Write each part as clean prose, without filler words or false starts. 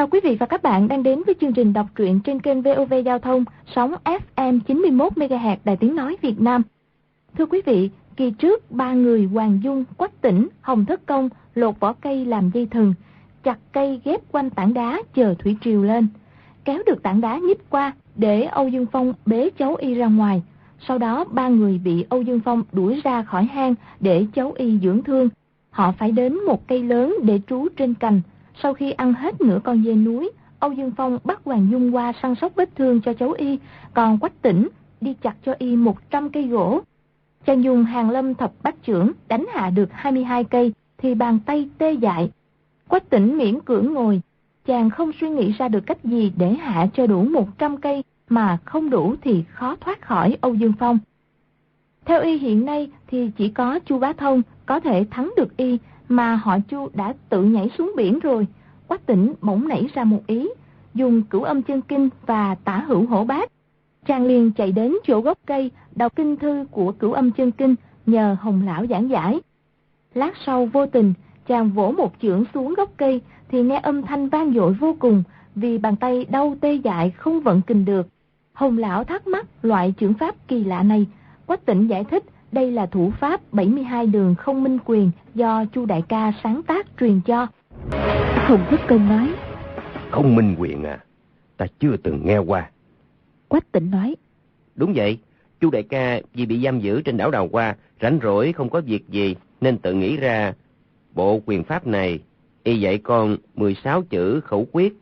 Chào quý vị và các bạn đang đến với chương trình đọc truyện trên kênh VOV Giao thông, sóng FM 91 MHz Đài Tiếng nói Việt Nam. Thưa quý vị, kỳ trước ba người Hoàng Dung, Quách Tĩnh, Hồng Thất Công lột vỏ cây làm dây thừng, chặt cây ghép quanh tảng đá chờ thủy triều lên, kéo được tảng đá nhích qua để Âu Dương Phong bế cháu Y ra ngoài. Sau đó ba người bị Âu Dương Phong đuổi ra khỏi hang để cháu Y dưỡng thương. Họ phải đến một cây lớn để trú trên cành. Sau khi ăn hết nửa con dê núi, Âu Dương Phong bắt Hoàng Dung qua săn sóc vết thương cho cháu Y, còn Quách Tĩnh đi chặt cho Y 100 cây gỗ. Chàng dùng Hàn Lâm thập bát chưởng đánh hạ được 22 cây thì bàn tay tê dại. Quách Tĩnh miễn cưỡng ngồi, chàng không suy nghĩ ra được cách gì để hạ cho đủ 100 cây, mà không đủ thì khó thoát khỏi Âu Dương Phong. Theo Y hiện nay thì chỉ có Chu Bá Thông có thể thắng được Y, mà họ Chu đã tự nhảy xuống biển rồi. Quách Tĩnh bỗng nảy ra một ý, dùng Cửu Âm Chân Kinh và Tả Hữu Hổ Bát. Chàng liền chạy đến chỗ gốc cây, đọc kinh thư của Cửu Âm Chân Kinh, nhờ Hồng lão giảng giải. Lát sau vô tình, chàng vỗ một chưởng xuống gốc cây thì nghe âm thanh vang dội vô cùng, vì bàn tay đau tê dại không vận kình được. Hồng lão thắc mắc loại chưởng pháp kỳ lạ này. Quách Tĩnh giải thích đây là thủ pháp 72 đường không minh quyền do Chu đại ca sáng tác truyền cho. Hồng Thất Công nói: Không minh quyền à? Ta chưa từng nghe qua. Quách Tĩnh nói: Đúng vậy, Chu đại ca vì bị giam giữ trên đảo Đào Hoa, rảnh rỗi không có việc gì nên tự nghĩ ra bộ quyền pháp này. Y dạy con 16 chữ khẩu quyết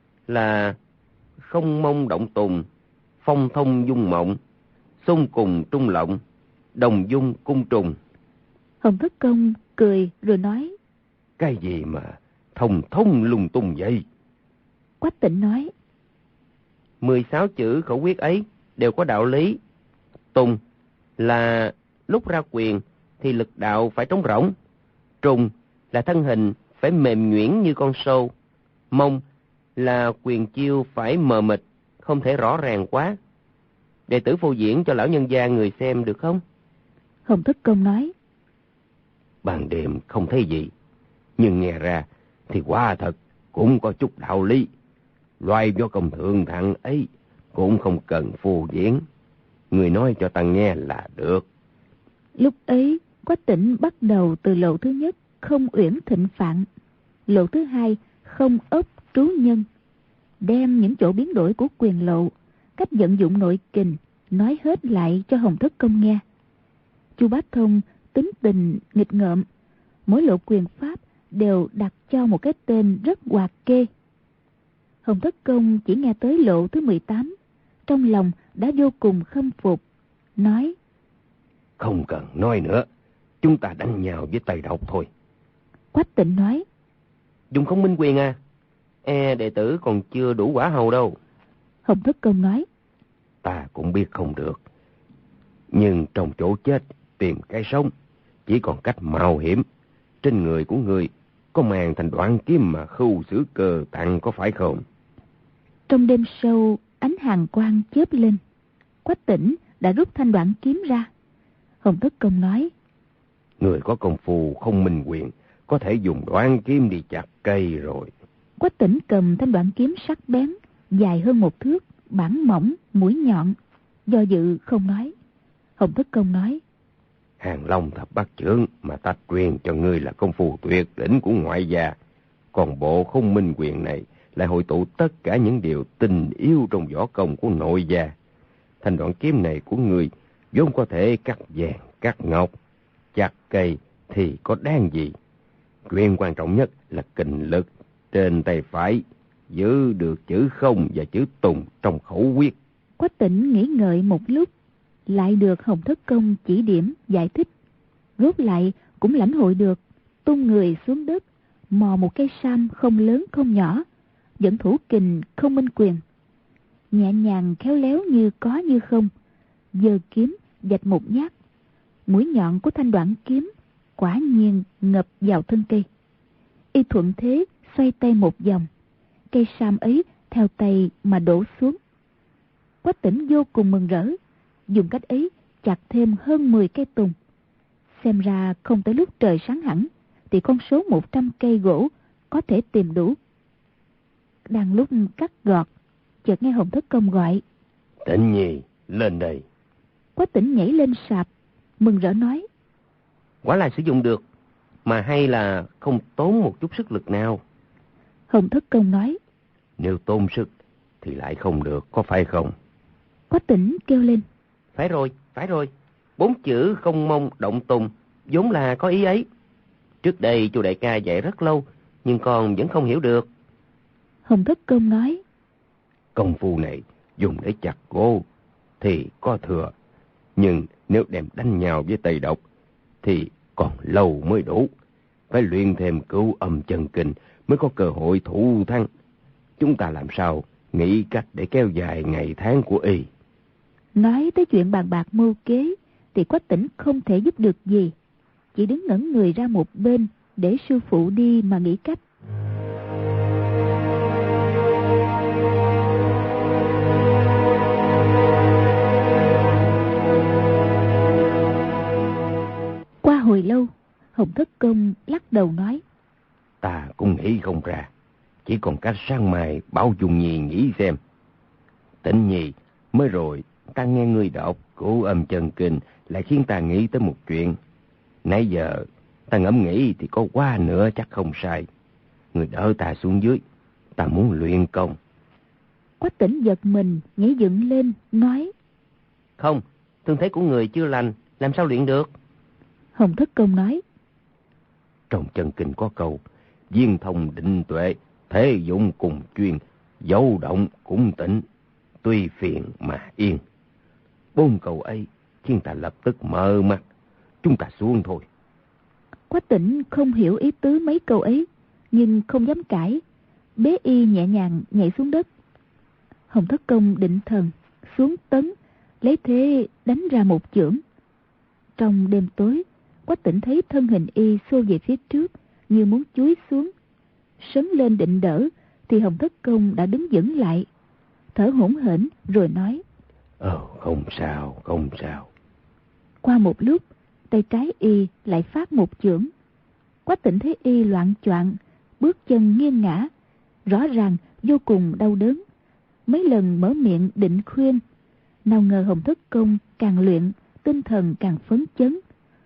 là không mông động tùng, phong thông dung mộng, xung cùng trung lộng, đồng dung cung trùng. Hồng Thất Công cười rồi nói: Cái gì mà thông thông lung tung vậy? Quách Tĩnh nói: 16 chữ khẩu quyết ấy đều có đạo lý. Tùng là lúc ra quyền thì lực đạo phải trống rỗng. Trùng là thân hình phải mềm nhuyễn như con sâu. Mông là quyền chiêu phải mờ mịt, không thể rõ ràng quá. Đệ tử phô diễn cho lão nhân gia người xem được không? Hồng Thất Công nói: Ban đêm không thấy gì, nhưng nghe ra thì quả thật cũng có chút đạo lý. Loài võ công thượng thặng ấy cũng không cần phô diễn, người nói cho ta nghe là được. Lúc ấy Quách Tĩnh bắt đầu từ lộ thứ nhất không uyển thịnh phạn, lộ thứ hai không ấp trú nhân, đem những chỗ biến đổi của quyền lộ, cách vận dụng nội kình nói hết lại cho Hồng Thất Công nghe. Chu Bá Thông tính tình nghịch ngợm, mỗi lộ quyền pháp đều đặt cho một cái tên rất hoạt kê. Hồng Thất Công chỉ nghe tới lộ thứ 18, trong lòng đã vô cùng khâm phục, nói: Không cần nói nữa, chúng ta đánh nhau với tay độc thôi. Quách Tĩnh nói: Dùng không minh quyền à? Đệ tử còn chưa đủ quả hầu đâu. Hồng Thất Công nói: Ta cũng biết không được, nhưng trong chỗ chết tìm cái sống chỉ còn cách mạo hiểm. Trên người của người có màng thành đoạn kiếm mà khưu xử cờ tặng, có phải không? Trong đêm sâu, ánh hàn quang chớp lên, Quách Tĩnh đã rút thanh đoạn kiếm ra. Hồng Thất Công nói: Người có công phu không minh quyền, có thể dùng đoạn kiếm đi chặt cây rồi. Quách Tĩnh cầm thanh đoạn kiếm sắc bén, dài hơn 1 thước, bản mỏng, mũi nhọn, do dự không nói. Hồng Thất Công nói: Hàng Long thập bát chưởng mà ta truyền cho ngươi là công phu tuyệt đỉnh của ngoại gia, còn bộ không minh quyền này lại hội tụ tất cả những điều tình yêu trong võ công của nội gia. Thanh đoạn kiếm này của ngươi vốn có thể cắt vàng, cắt ngọc, chặt cây thì có đáng gì. Chuyện quan trọng nhất là kình lực trên tay phải, giữ được chữ không và chữ tùng trong khẩu quyết. Quách Tĩnh nghĩ ngợi một lúc, lại được Hồng Thất Công chỉ điểm giải thích, rốt lại cũng lãnh hội được, tung người xuống đất, mò một cây sam không lớn không nhỏ, dẫn thủ kình không minh quyền, nhẹ nhàng khéo léo như có như không, giơ kiếm vạch một nhát. Mũi nhọn của thanh đoạn kiếm quả nhiên ngập vào thân cây. Y thuận thế xoay tay một vòng, cây sam ấy theo tay mà đổ xuống. Quách Tĩnh vô cùng mừng rỡ, dùng cách ấy chặt thêm hơn 10 cây tùng. Xem ra không tới lúc trời sáng hẳn thì con số 100 cây gỗ có thể tìm đủ. đang lúc cắt gọt, chợt nghe Hồng Thất Công gọi: Tịnh Nhi, lên đây. Quách Tĩnh nhảy lên sạp, mừng rỡ nói: Quả là sử dụng được, mà hay là không tốn một chút sức lực nào. Hồng Thất Công nói: Nếu tốn sức thì lại không được, có phải không? Quách Tĩnh kêu lên: Phải rồi, 4 chữ không mong động tùng vốn là có ý ấy. Trước đây chu đại ca dạy rất lâu, nhưng con vẫn không hiểu được. Hồng Thất Công nói: Công phu này dùng để chặt gỗ thì có thừa, nhưng nếu đem đánh nhau với Tây Độc thì còn lâu mới đủ. Phải luyện thêm Cửu Âm Chân Kinh mới có cơ hội thủ thắng. Chúng ta làm sao nghĩ cách để kéo dài ngày tháng của y. Nói tới chuyện bàn bạc mưu kế thì Quách Tĩnh không thể giúp được gì, chỉ đứng ngẩn người ra một bên để sư phụ đi mà nghĩ cách. Qua hồi lâu, Hồng Thất Công lắc đầu nói: Ta cũng nghĩ không ra, chỉ còn cách sáng mai bảo Dung Nhi nghĩ xem. Tĩnh Nhi, mới rồi ta nghe ngươi đọc Cửu Âm Chân Kinh lại khiến ta nghĩ tới một chuyện. Nãy giờ ta ngẫm nghĩ thì có qua nữa chắc không sai. Ngươi đỡ ta xuống dưới, ta muốn luyện công. Quách Tĩnh giật mình nhảy dựng lên nói: Không, thương thế của người chưa lành, làm sao luyện được? Hồng Thất Công nói: Trong chân kinh có câu: viên thông định tuệ, thế dụng cùng chuyên, dấu động cũng tĩnh, tuy phiền mà yên. 4 câu ấy khiến ta lập tức mở mắt. Chúng ta xuống thôi. Quách Tĩnh không hiểu ý tứ mấy câu ấy, nhưng không dám cãi, bế y nhẹ nhàng nhảy xuống đất. Hồng Thất Công định thần xuống tấn, lấy thế đánh ra một chưởng. Trong đêm tối, Quách Tĩnh thấy thân hình y xô về phía trước như muốn chúi xuống. Sấn lên định đỡ thì Hồng Thất Công đã đứng vững lại, thở hổn hển rồi nói: Không sao, không sao. Qua một lúc, tay trái y lại phát một chưởng. Quách Tĩnh thấy y loạng choạng, bước chân nghiêng ngã, rõ ràng vô cùng đau đớn. Mấy lần mở miệng định khuyên, nào ngờ Hồng Thất Công càng luyện, tinh thần càng phấn chấn.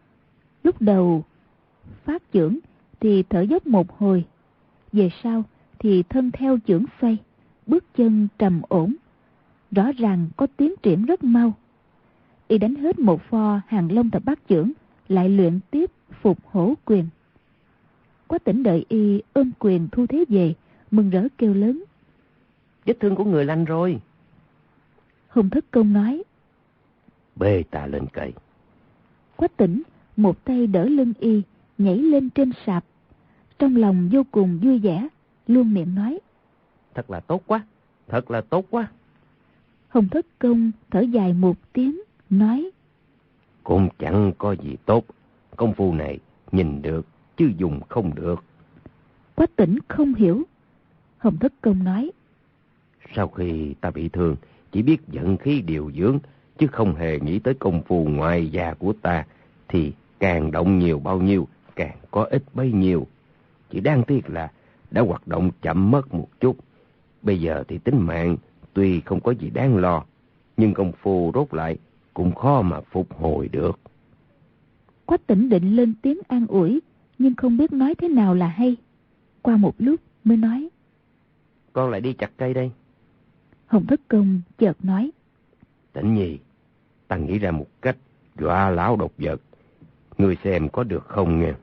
Lúc đầu phát chưởng thì thở dốc một hồi, về sau thì thân theo chưởng xoay, bước chân trầm ổn, rõ ràng có tiến triển rất mau. Y đánh hết một pho Hàng Long Thập Bát chưởng, lại luyện tiếp Phục Hổ Quyền. Quách Tĩnh đợi y ôm quyền thu thế về, mừng rỡ kêu lớn: Vết thương của người lành rồi. Hồng Thất Công nói: Bê ta lên cây. Quách Tĩnh một tay đỡ lưng y, nhảy lên trên sạp, trong lòng vô cùng vui vẻ, luôn miệng nói: Thật là tốt quá, thật là tốt quá. Hồng Thất Công thở dài một tiếng, nói: Cũng chẳng có gì tốt. Công phu này nhìn được chứ dùng không được. Quách Tĩnh không hiểu. Hồng Thất Công nói: Sau khi ta bị thương, chỉ biết vận khí điều dưỡng, chứ không hề nghĩ tới công phu ngoại gia của ta, thì càng động nhiều bao nhiêu, càng có ích bấy nhiêu. Chỉ đáng tiếc là đã hoạt động chậm mất một chút. Bây giờ thì tính mạng tuy không có gì đáng lo, nhưng công phu rốt lại cũng khó mà phục hồi được. Quách Tĩnh định lên tiếng an ủi, nhưng không biết nói thế nào là hay. Qua một lúc mới nói: Con lại đi chặt cây đây. Hồng Thất Công chợt nói: Tĩnh Nhi, ta nghĩ ra một cách dọa lão độc vật. Ngươi xem có được không nghe?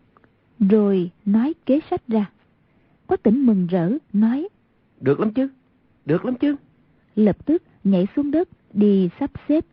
Rồi nói kế sách ra. Quách Tĩnh mừng rỡ nói: Được lắm chứ, được lắm chứ. Lập tức nhảy xuống đất đi sắp xếp.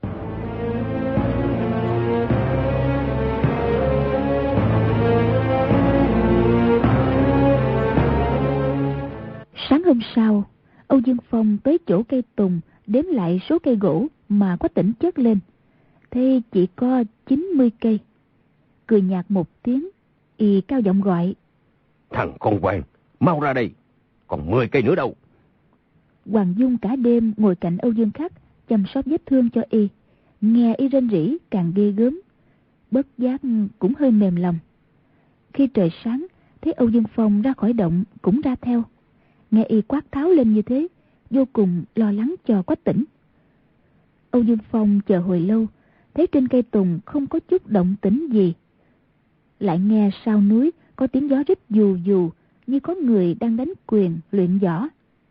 Sáng hôm sau, Âu Dương Phong tới chỗ cây tùng đếm lại số cây gỗ mà Quách Tĩnh chất lên, thế chỉ có 90 cây. Cười nhạt một tiếng, y cao giọng gọi: Thằng con Hoàng, mau ra đây, còn 10 cây nữa đâu. Hoàng Dung cả đêm ngồi cạnh Âu Dương Khắc chăm sóc vết thương cho y, nghe y rên rỉ càng ghê gớm, bất giác cũng hơi mềm lòng. Khi trời sáng, thấy Âu Dương Phong ra khỏi động cũng ra theo. nghe y quát tháo lên như thế, vô cùng lo lắng cho Quách Tĩnh. Âu Dương Phong chờ hồi lâu, thấy trên cây tùng không có chút động tĩnh gì. Lại nghe sau núi có tiếng gió rít dù dù, như có người đang đánh quyền luyện võ.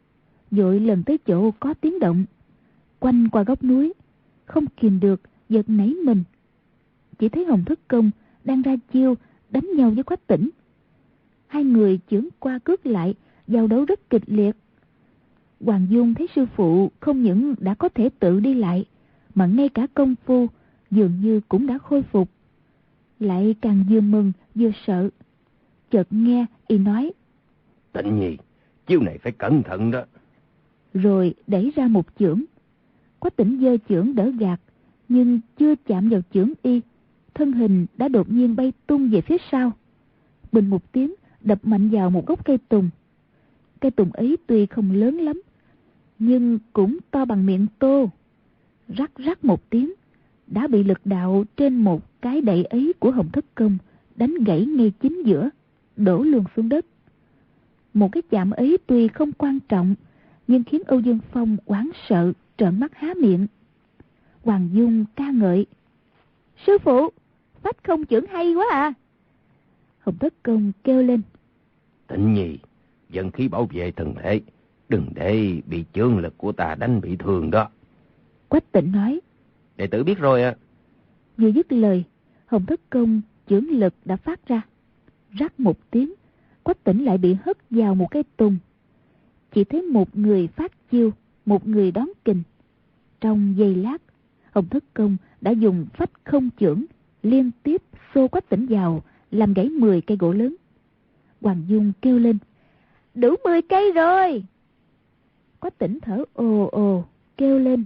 Vội lần tới chỗ có tiếng động, quanh qua góc núi, không kìm được giật nảy mình. Chỉ thấy Hồng Thất Công đang ra chiêu đánh nhau với Quách Tĩnh. Hai người chưởng qua cước lại, giao đấu rất kịch liệt. Hoàng Dung thấy sư phụ không những đã có thể tự đi lại, mà ngay cả công phu dường như cũng đã khôi phục. Lại càng vừa mừng vừa sợ. Chợt nghe y nói: Tịnh Nhi, chiêu này phải cẩn thận đó. Rồi đẩy ra một chưởng. Quách Tĩnh giơ chưởng đỡ gạt, nhưng chưa chạm vào chưởng y, thân hình đã đột nhiên bay tung về phía sau. Bình một tiếng đập mạnh vào một gốc cây tùng. Cây tùng ấy tuy không lớn lắm, nhưng cũng to bằng miệng tô. Rắc rắc một tiếng, đã bị lực đạo trên một cái đậy ấy của Hồng Thất Công đánh gãy ngay chính giữa, đổ luôn xuống đất. Một cái chạm ấy tuy không quan trọng, nhưng khiến Âu Dương Phong hoảng sợ, trợn mắt há miệng. Hoàng Dung ca ngợi: Sư phụ, phách không chưởng hay quá à. Hồng Thất Công kêu lên: Tịnh Nhi, dẫn khí bảo vệ thân thể, đừng để bị chưởng lực của ta đánh bị thương đó. Quách Tĩnh nói: Đệ tử biết rồi ạ. Vừa dứt lời, Hồng Thất Công chưởng lực đã phát ra. Rắc một tiếng, Quách Tĩnh lại bị hất vào một cây tùng. Chỉ thấy một người phát chiêu, một người đón kình. Trong giây lát, Hồng Thất Công đã dùng phách không chưởng liên tiếp xô Quách Tĩnh vào, làm gãy 10 cây gỗ lớn. Hoàng Dung kêu lên: Đủ 10 cây rồi. Quách Tĩnh thở ồ ồ, kêu lên: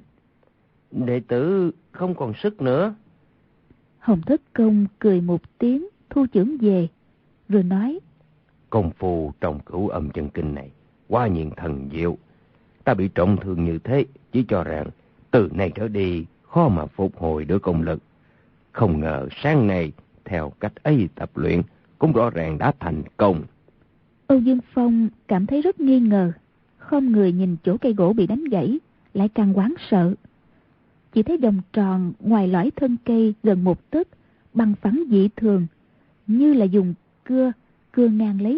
Đệ tử không còn sức nữa. Hồng Thất Công cười một tiếng, thu chưởng về, rồi nói: Công phu trong Cửu Âm Chân Kinh này quá nhiên thần diệu. Ta bị trọng thương như thế, chỉ cho rằng từ nay trở đi khó mà phục hồi được công lực. Không ngờ sáng nay theo cách ấy tập luyện cũng rõ ràng đã thành công. Âu Dương Phong cảm thấy rất nghi ngờ, không người nhìn chỗ cây gỗ bị đánh gãy, lại càng hoảng sợ. Chỉ thấy vòng tròn ngoài lõi thân cây gần một tấc, bằng phẳng dị thường, như là dùng cưa ngang lấy.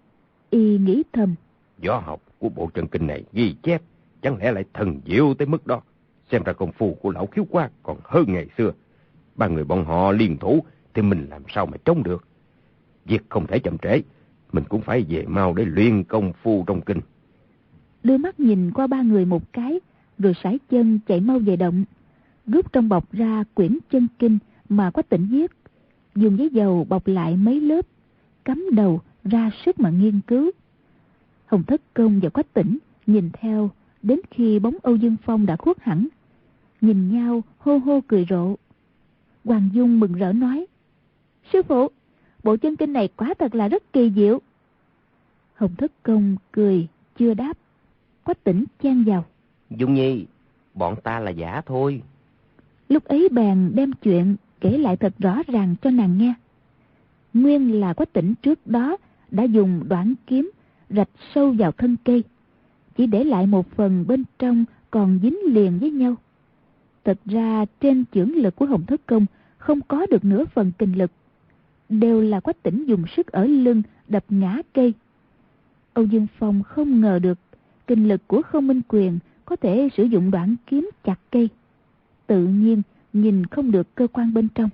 Y nghĩ thầm: Võ học của bộ chân kinh này ghi chép, chẳng lẽ lại thần diệu tới mức đó? Xem ra công phu của lão Khiếu Qua còn hơn ngày xưa. Ba người bọn họ liên thủ thì mình làm sao mà chống được? Việc không thể chậm trễ, mình cũng phải về mau để luyện công phu trong kinh. Đưa mắt nhìn qua ba người một cái, rồi sải chân chạy mau về động, rút trong bọc ra quyển chân kinh mà Quách Tĩnh viết, dùng giấy dầu bọc lại mấy lớp, cắm đầu ra sức mà nghiên cứu. Hồng Thất Công và Quách Tĩnh nhìn theo đến khi bóng Âu Dương Phong đã khuất hẳn, nhìn nhau hô hô cười rộ. Hoàng Dung mừng rỡ nói: Sư phụ, bộ chân kinh này quả thật là rất kỳ diệu. Hồng Thất Công cười chưa đáp. Quách Tĩnh chen vào: Dung Nhi, bọn ta là giả thôi. Lúc ấy bèn đem chuyện kể lại thật rõ ràng cho nàng nghe. Nguyên là Quách Tĩnh trước đó đã dùng đoạn kiếm rạch sâu vào thân cây, chỉ để lại một phần bên trong còn dính liền với nhau. Thật ra trên chưởng lực của Hồng Thất Công không có được nửa phần kình lực, đều là Quách Tĩnh dùng sức ở lưng đập ngã cây. Âu Dương Phong không ngờ được kình lực của Không Minh Quyền có thể sử dụng đoạn kiếm chặt cây, tự nhiên nhìn không được cơ quan bên trong.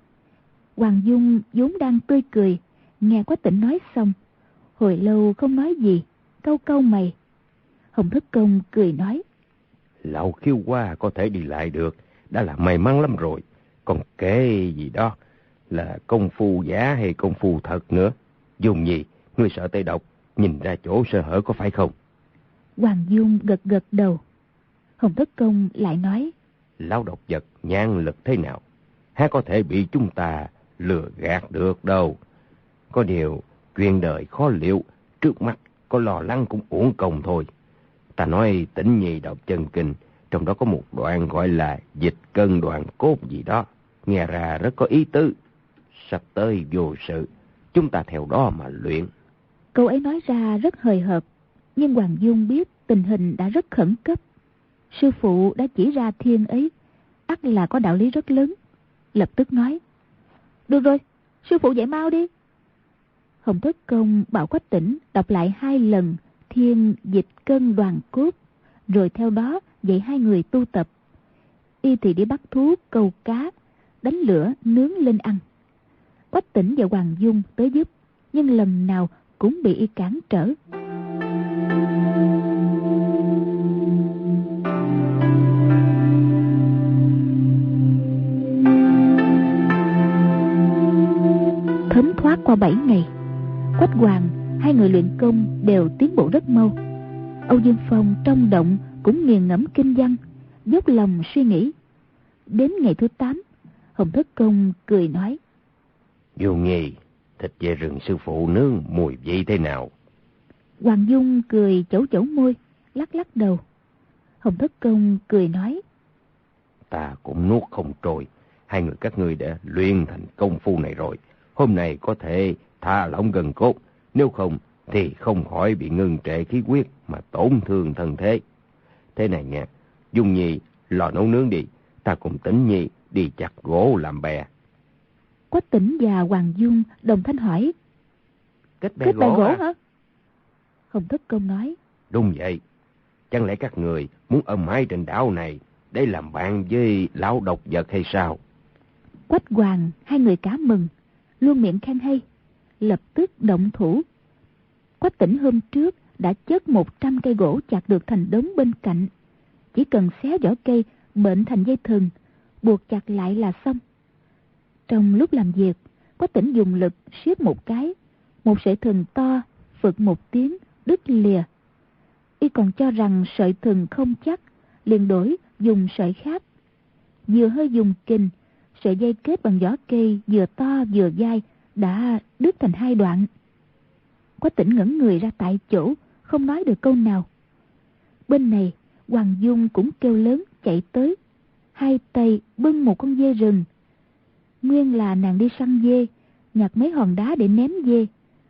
Hoàng Dung vốn đang tươi cười, nghe Quách Tĩnh nói xong, hồi lâu không nói gì, cau cau mày. Hồng Thất Công cười nói: Lão Khiếu Qua có thể đi lại được, đã là may mắn lắm rồi. Còn kể gì đó là công phu giả hay công phu thật nữa. Dùng gì, ngươi sợ tê độc, nhìn ra chỗ sơ hở có phải không? Hoàng Dung gật gật đầu. Hồng Thất Công lại nói: Lão độc vật nhãn lực thế nào, há có thể bị chúng ta lừa gạt được đâu. Có điều chuyện đời khó liệu, trước mắt có lo lắng cũng uổng công thôi. Ta nói Tĩnh Nhi đọc chân kinh, trong đó có một đoạn gọi là dịch cân đoạn cốt gì đó, nghe ra rất có ý tứ. Sắp tới vô sự, chúng ta theo đó mà luyện. Câu ấy nói ra rất hời hợt, Nhưng Hoàng Dung biết tình hình đã rất khẩn cấp. Sư phụ đã chỉ ra thiên ấy, ắt là có đạo lý rất lớn. Lập tức nói: được rồi, sư phụ dạy mau đi. Hồng Thất Công bảo Quách Tĩnh đọc lại 2 lần Thiên Dịch Cân Đoàn Cốt, rồi theo đó dạy 2 người tu tập. Y thì đi bắt thú câu cá, đánh lửa nướng lên ăn. Quách Tĩnh và Hoàng Dung tới giúp, nhưng lần nào cũng bị y cản trở. Thấm thoát qua 7 ngày, Quách Hoàng, 2 người luyện công đều tiến bộ rất mau. Âu Dương Phong trong động cũng nghiền ngẫm kinh văn, dốc lòng suy nghĩ. Đến ngày thứ 8, Hồng Thất Công cười nói: Dung Nhi, thịt về rừng sư phụ nướng mùi vị thế nào? Hoàng Dung cười chẩu chẩu môi, lắc lắc đầu. Hồng Thất Công cười nói: Ta cũng nuốt không trôi. 2 người các ngươi đã luyện thành công phu này rồi, hôm nay có thể thả lỏng gân cốt, nếu không thì không khỏi bị ngưng trệ khí huyết mà tổn thương thân thế. Thế này nha, Dung Nhi lò nấu nướng đi, ta cùng Tĩnh Nhi đi chặt gỗ làm bè. Quách Tĩnh và Hoàng Dung đồng thanh hỏi: Kết bè gỗ hả? Hồng Thất Công nói: đúng vậy. Chẳng lẽ các người muốn ở mãi trên đảo này để làm bạn với lão độc vật hay sao? Quách Hoàng 2 người cá mừng, luôn miệng khen hay, lập tức động thủ. Quách Tĩnh hôm trước đã chất 100 cây gỗ chặt được thành đống bên cạnh, chỉ cần xé vỏ cây bệnh thành dây thừng, buộc chặt lại là xong. Trong lúc làm việc, Quách Tĩnh dùng lực siết một cái, một sợi thừng to phực một tiếng đứt lìa. Y còn cho rằng sợi thừng không chắc, liền đổi dùng sợi khác. Vừa hơi dùng kình, sợi dây kết bằng vỏ cây vừa to vừa dai đã đứt thành 2 đoạn. Quách Tĩnh ngẩn người ra tại chỗ, không nói được câu nào. Bên này, Hoàng Dung cũng kêu lớn chạy tới, 2 tay bưng một con dê rừng. Nguyên là nàng đi săn dê, nhặt mấy hòn đá để ném dê.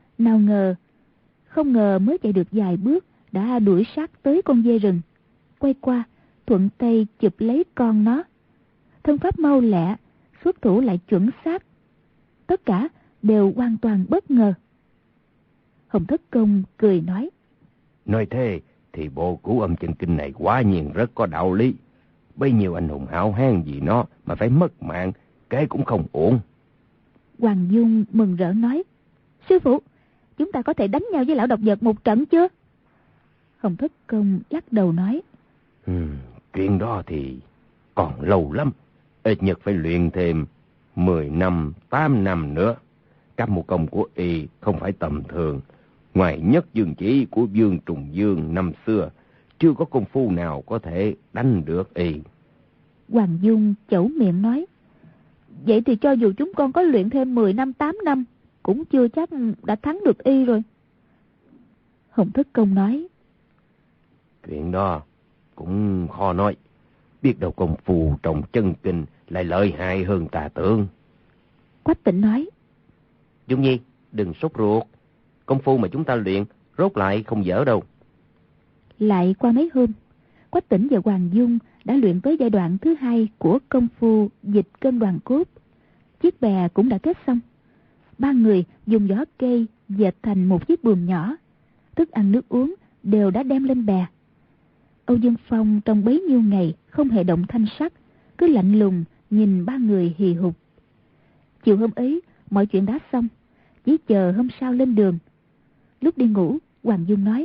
Không ngờ mới chạy được vài bước đã đuổi sát tới con dê rừng. Quay qua, thuận tay chụp lấy con nó. Thân pháp mau lẹ, xuất thủ lại chuẩn xác. Tất cả đều hoàn toàn bất ngờ. Hồng Thất Công cười nói: Nói thế thì bộ Cửu Âm Chân Kinh này quả nhiên rất có đạo lý. Bấy nhiêu anh hùng hảo hán vì nó mà phải mất mạng, cái cũng không uổng. Hoàng Dung mừng rỡ nói: sư phụ, chúng ta có thể đánh nhau với lão độc vật một trận chưa? Hồng Thất Công lắc đầu nói: Chuyện đó thì còn lâu lắm, ít nhất phải luyện thêm 10 năm, 8 năm nữa. Các mưu công của y không phải tầm thường. Ngoài Nhất Dương Chỉ của Dương Trùng Dương năm xưa, chưa có công phu nào có thể đánh được y. Hoàng Dung chẩu miệng nói: vậy thì cho dù chúng con có luyện thêm 10 năm, 8 năm, cũng chưa chắc đã thắng được y rồi. Hồng Thất Công nói: chuyện đó cũng khó nói. Biết đâu công phu trong chân kinh lại lợi hại hơn tà tưởng. Quách Tĩnh nói: Dung Nhi, đừng sốt ruột. Công phu mà chúng ta luyện rốt lại không dở đâu. Lại qua mấy hôm, Quách Tĩnh và Hoàng Dung đã luyện tới giai đoạn thứ 2 của công phu dịch cân đoàn cốt. Chiếc bè cũng đã kết xong. 3 người dùng vỏ cây dệt thành một chiếc buồm nhỏ. Thức ăn nước uống đều đã đem lên bè. Âu Dương Phong trong bấy nhiêu ngày không hề động thanh sắc, cứ lạnh lùng nhìn 3 người hì hục. Chiều hôm ấy, mọi chuyện đã xong, chỉ chờ hôm sau lên đường. Lúc đi ngủ, Hoàng Dung nói: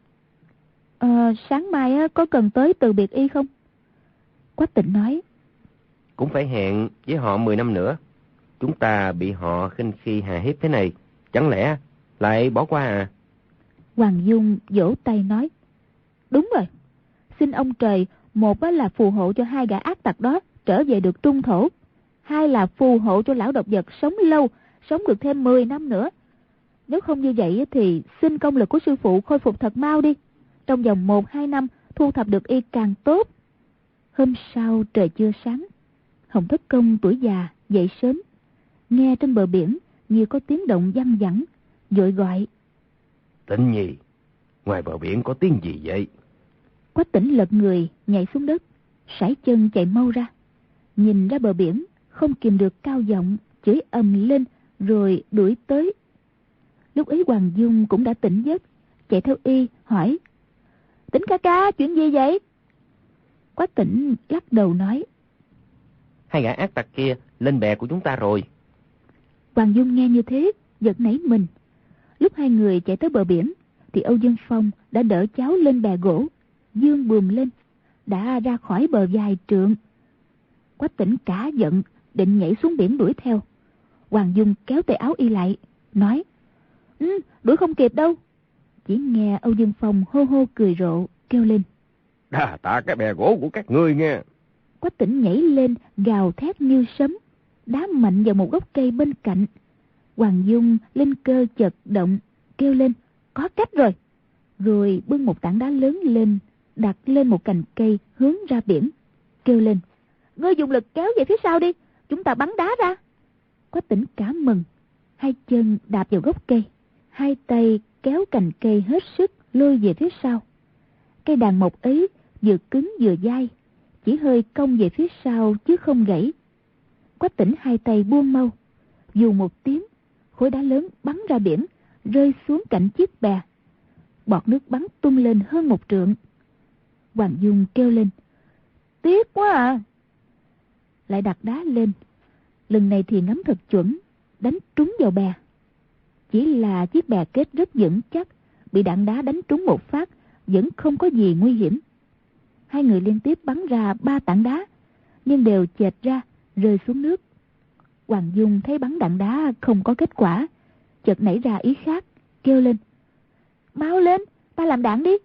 sáng mai có cần tới từ biệt y không? Quách Tĩnh nói: cũng phải hẹn với họ 10 năm nữa. Chúng ta bị họ khinh khi hà hiếp thế này, chẳng lẽ lại bỏ qua à? Hoàng Dung vỗ tay nói: đúng rồi, xin ông trời, một là phù hộ cho 2 gã ác tặc đó trở về được trung thổ, 2 là phù hộ cho lão độc vật sống lâu, sống được thêm 10 năm nữa. Nếu không như vậy thì xin công lực của sư phụ khôi phục thật mau đi. Trong vòng 1-2 năm thu thập được y càng tốt. Hôm sau trời chưa sáng, Hồng Thất Công tuổi già dậy sớm, nghe trên bờ biển như có tiếng động văng vẳng, vội gọi: Tĩnh Nhi, Ngoài bờ biển có tiếng gì vậy? Quách Tỉnh lật người nhảy xuống đất, sải chân chạy mau ra. Nhìn ra bờ biển, không kìm được cao giọng chửi ầm lên rồi đuổi tới. Lúc ấy Hoàng Dung cũng đã tỉnh giấc, chạy theo y hỏi: Tỉnh ca ca, chuyện gì vậy? Quách Tỉnh lắc đầu nói: Hai gã ác tặc kia lên bè của chúng ta rồi. Hoàng Dung nghe như thế, giật nảy mình. Lúc hai người chạy tới bờ biển thì Âu Dương Phong đã đỡ cháu lên bè gỗ, dương buồm lên, đã ra khỏi bờ vài trượng. Quách Tỉnh cả giận, định nhảy xuống biển đuổi theo. Hoàng Dung kéo tay áo y lại, nói: Đuổi không kịp đâu. Chỉ nghe Âu Dương Phong hô hô cười rộ, kêu lên: Đà tạ cái bè gỗ của các ngươi nghe. Quách Tỉnh nhảy lên, gào thét như sấm, đá mạnh vào một gốc cây bên cạnh. Hoàng Dung linh cơ chợt động, kêu lên: Có cách rồi. Rồi bưng một tảng đá lớn lên, đặt lên một cành cây hướng ra biển, kêu lên: Ngươi dùng lực kéo về phía sau đi, chúng ta bắn đá ra. Quách Tỉnh cả mừng, hai chân đạp vào gốc cây, hai tay kéo cành cây hết sức lôi về phía sau. Cây đàn mộc ấy vừa cứng vừa dai, chỉ hơi cong về phía sau chứ không gãy. Quách Tỉnh hai tay buông mau, dù một tiếng, khối đá lớn bắn ra biển, rơi xuống cạnh chiếc bè. Bọt nước bắn tung lên hơn một trượng. Hoàng Dung kêu lên: Tiếc quá à. Lại đặt đá lên, lần này thì ngắm thật chuẩn, đánh trúng vào bè. Chỉ là chiếc bè kết rất vững chắc, bị đạn đá đánh trúng một phát vẫn không có gì nguy hiểm. Hai người liên tiếp bắn ra 3 tảng đá, nhưng đều chệch ra, rơi xuống nước. Hoàng Dung thấy bắn đạn đá không có kết quả, chợt nảy ra ý khác, kêu lên: Mau lên, ta làm đạn đi.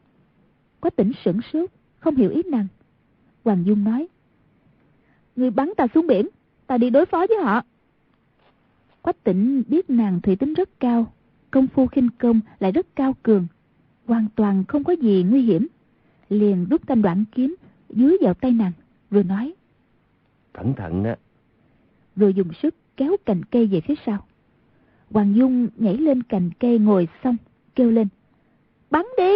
Quách Tỉnh sửng sốt, không hiểu ý nàng. Hoàng Dung nói: Ngươi bắn ta xuống biển, ta đi đối phó với họ. Quách Tỉnh biết nàng thủy tính rất cao, công phu khinh công lại rất cao cường, hoàn toàn không có gì nguy hiểm, liền rút thanh đoạn kiếm dưới vào tay nàng, rồi nói: Cẩn thận á. Rồi dùng sức kéo cành cây về phía sau. Hoàng Dung nhảy lên cành cây ngồi xong, kêu lên: Bắn đi.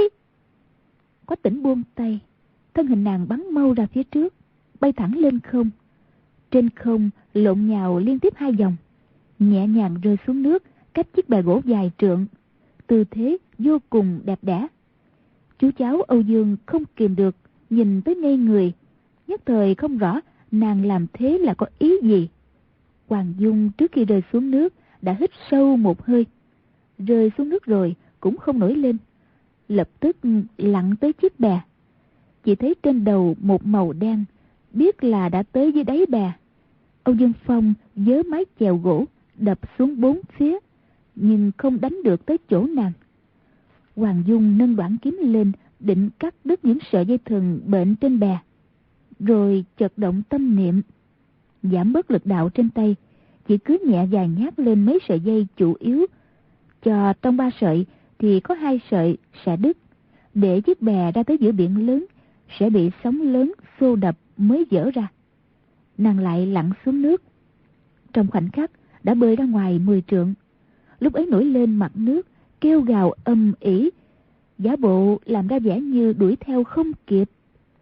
Quách Tỉnh buông tay, thân hình nàng bắn mau ra phía trước, bay thẳng lên không. Trên không lộn nhào liên tiếp 2 vòng, nhẹ nhàng rơi xuống nước cách chiếc bè gỗ vài trượng, tư thế vô cùng đẹp đẽ. Chú cháu Âu Dương không kìm được, nhìn tới ngây người, nhất thời không rõ nàng làm thế là có ý gì. Hoàng Dung trước khi rơi xuống nước đã hít sâu một hơi, rơi xuống nước rồi cũng không nổi lên, lập tức lặn tới chiếc bè. Chỉ thấy trên đầu một màu đen, biết là đã tới dưới đáy bè. Âu Dương Phong vớ mái chèo gỗ đập xuống 4 phía, nhưng không đánh được tới chỗ nàng. Hoàng Dung nâng đoạn kiếm lên, định cắt đứt những sợi dây thừng bệnh trên bè, rồi chợt động tâm niệm, giảm bớt lực đạo trên tay, chỉ cứ nhẹ vài nhát lên mấy sợi dây chủ yếu, cho trong 3 sợi thì có 2 sợi sẽ đứt, để chiếc bè ra tới giữa biển lớn sẽ bị sóng lớn xô đập mới dở ra. Nàng lại lặn xuống nước, trong khoảnh khắc đã bơi ra ngoài 10 trượng. Lúc ấy nổi lên mặt nước, kêu gào âm ỉ, giả bộ làm ra vẻ như đuổi theo không kịp.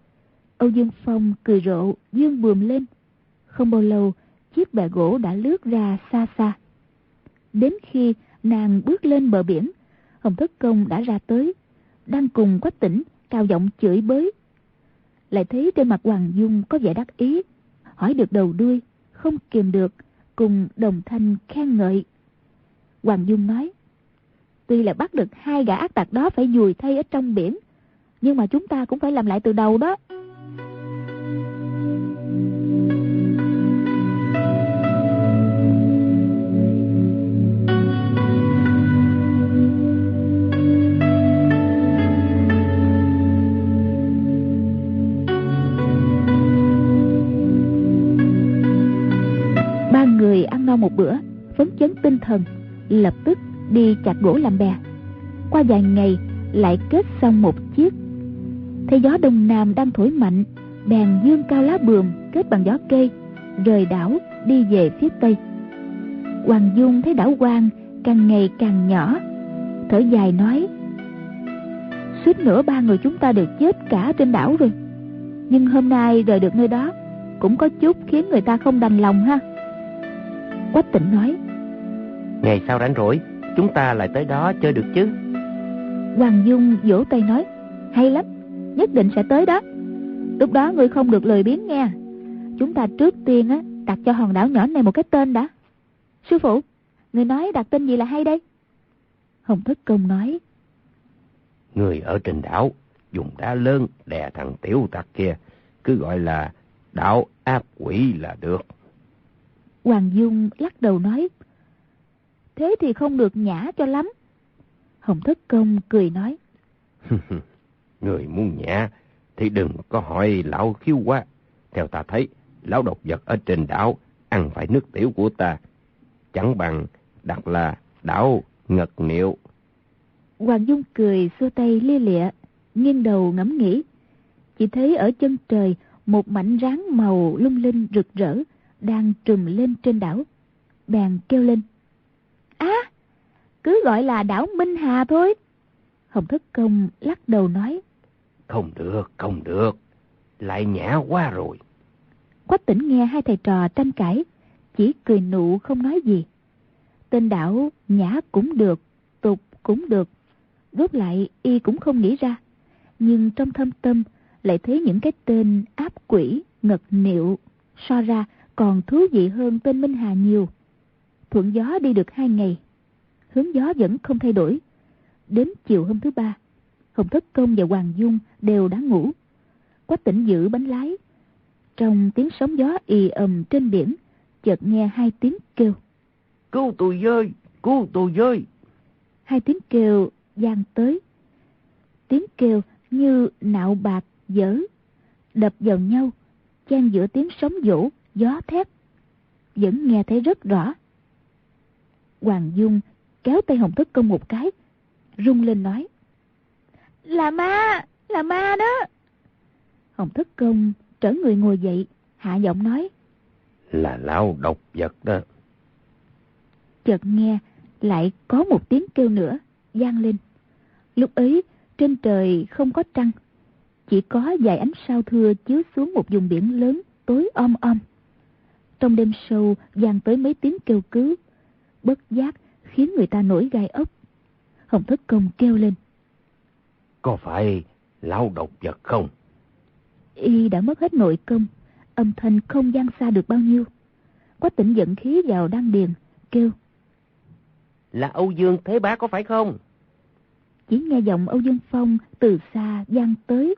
Âu Dương Phong cười rộ, dương buồm lên. Không bao lâu, chiếc bè gỗ đã lướt ra xa xa. Đến khi nàng bước lên bờ biển, Hồng Thất Công đã ra tới, đang cùng Quách Tỉnh cao giọng chửi bới. Lại thấy trên mặt Hoàng Dung có vẻ đắc ý, hỏi được đầu đuôi, không kìm được, cùng đồng thanh khen ngợi. Hoàng Dung nói: Tuy là bắt được 2 gã ác tặc đó phải vùi thây ở trong biển, nhưng mà chúng ta cũng phải làm lại từ đầu đó. Ba người ăn no một bữa, phấn chấn tinh thần, lập tức đi chặt gỗ làm bè. Qua vài ngày lại kết xong một chiếc. Thấy gió đông nam đang thổi mạnh, bèn dương cao lá buồm kết bằng gió cây, rời đảo đi về phía tây. Hoàng Dung thấy đảo Quan càng ngày càng nhỏ, thở dài nói: suýt nữa ba người chúng ta đều chết cả trên đảo rồi. Nhưng hôm nay rời được nơi đó cũng có chút khiến người ta không đành lòng ha. Quách Tĩnh nói: Ngày sau rảnh rỗi, chúng ta lại tới đó chơi được chứ? Hoàng Dung vỗ tay nói: Hay lắm, nhất định sẽ tới đó. Lúc đó ngươi không được lười biếng nghe. Chúng ta trước tiên đặt cho hòn đảo nhỏ này một cái tên đã. Sư phụ, người nói đặt tên gì là hay đây? Hồng Thất Công nói: Người ở trên đảo dùng đá lớn đè thằng tiểu tặc kia, cứ gọi là đảo ác quỷ là được. Hoàng Dung lắc đầu nói: Thế thì không được nhã cho lắm. Hồng Thất Công cười nói: Người muốn nhã thì đừng có hỏi lão Khiếu quá. Theo ta thấy, lão độc vật ở trên đảo ăn phải nước tiểu của ta, chẳng bằng đặt là đảo Ngật Niệu. Hoàng Dung cười xua tay lia lịa, nghiêng đầu ngẫm nghĩ. Chỉ thấy ở chân trời một mảnh ráng màu lung linh rực rỡ đang trùm lên trên đảo. Bèn kêu lên: Cứ gọi là đảo Minh Hà thôi. Hồng Thất Công lắc đầu nói: Không được, lại nhã quá rồi. Quách Tĩnh nghe hai thầy trò tranh cãi, chỉ cười nụ không nói gì. Tên đảo nhã cũng được, tục cũng được, rốt lại y cũng không nghĩ ra. Nhưng trong thâm tâm lại thấy những cái tên áp quỷ, Ngật Niệu so ra còn thú vị hơn tên Minh Hà nhiều. Thuận gió đi được 2 ngày, hướng gió vẫn không thay đổi. Đến chiều hôm thứ 3, Hồng Thất Công và Hoàng Dung đều đã ngủ. Quách Tĩnh giữ bánh lái. Trong tiếng sóng gió ì ầm trên biển, chợt nghe 2 tiếng kêu: Cứu tôi với, cứu tôi với. 2 tiếng kêu vang tới. Tiếng kêu như nạo bạc dở đập vào nhau, chen giữa tiếng sóng vỗ gió thét, vẫn nghe thấy rất rõ. Hoàng Dung kéo tay Hồng Thất Công một cái, rung lên nói: Là ma đó. Hồng Thất Công trở người ngồi dậy, hạ giọng nói: Là lão độc vật đó. Chợt nghe lại có một tiếng kêu nữa vang lên. Lúc ấy trên trời không có trăng, chỉ có vài ánh sao thưa chiếu xuống một vùng biển lớn tối om om. Trong đêm sâu vang tới mấy tiếng kêu cứu, bất giác khiến người ta nổi gai ốc. Hồng Thất Công kêu lên: Có phải lão độc vật không? Y đã mất hết nội công, âm thanh không vang xa được bao nhiêu. Quách Tĩnh dẫn khí vào đan điền, kêu: Là Âu Dương Thế Bá có phải không? Chỉ nghe giọng Âu Dương Phong từ xa vang tới: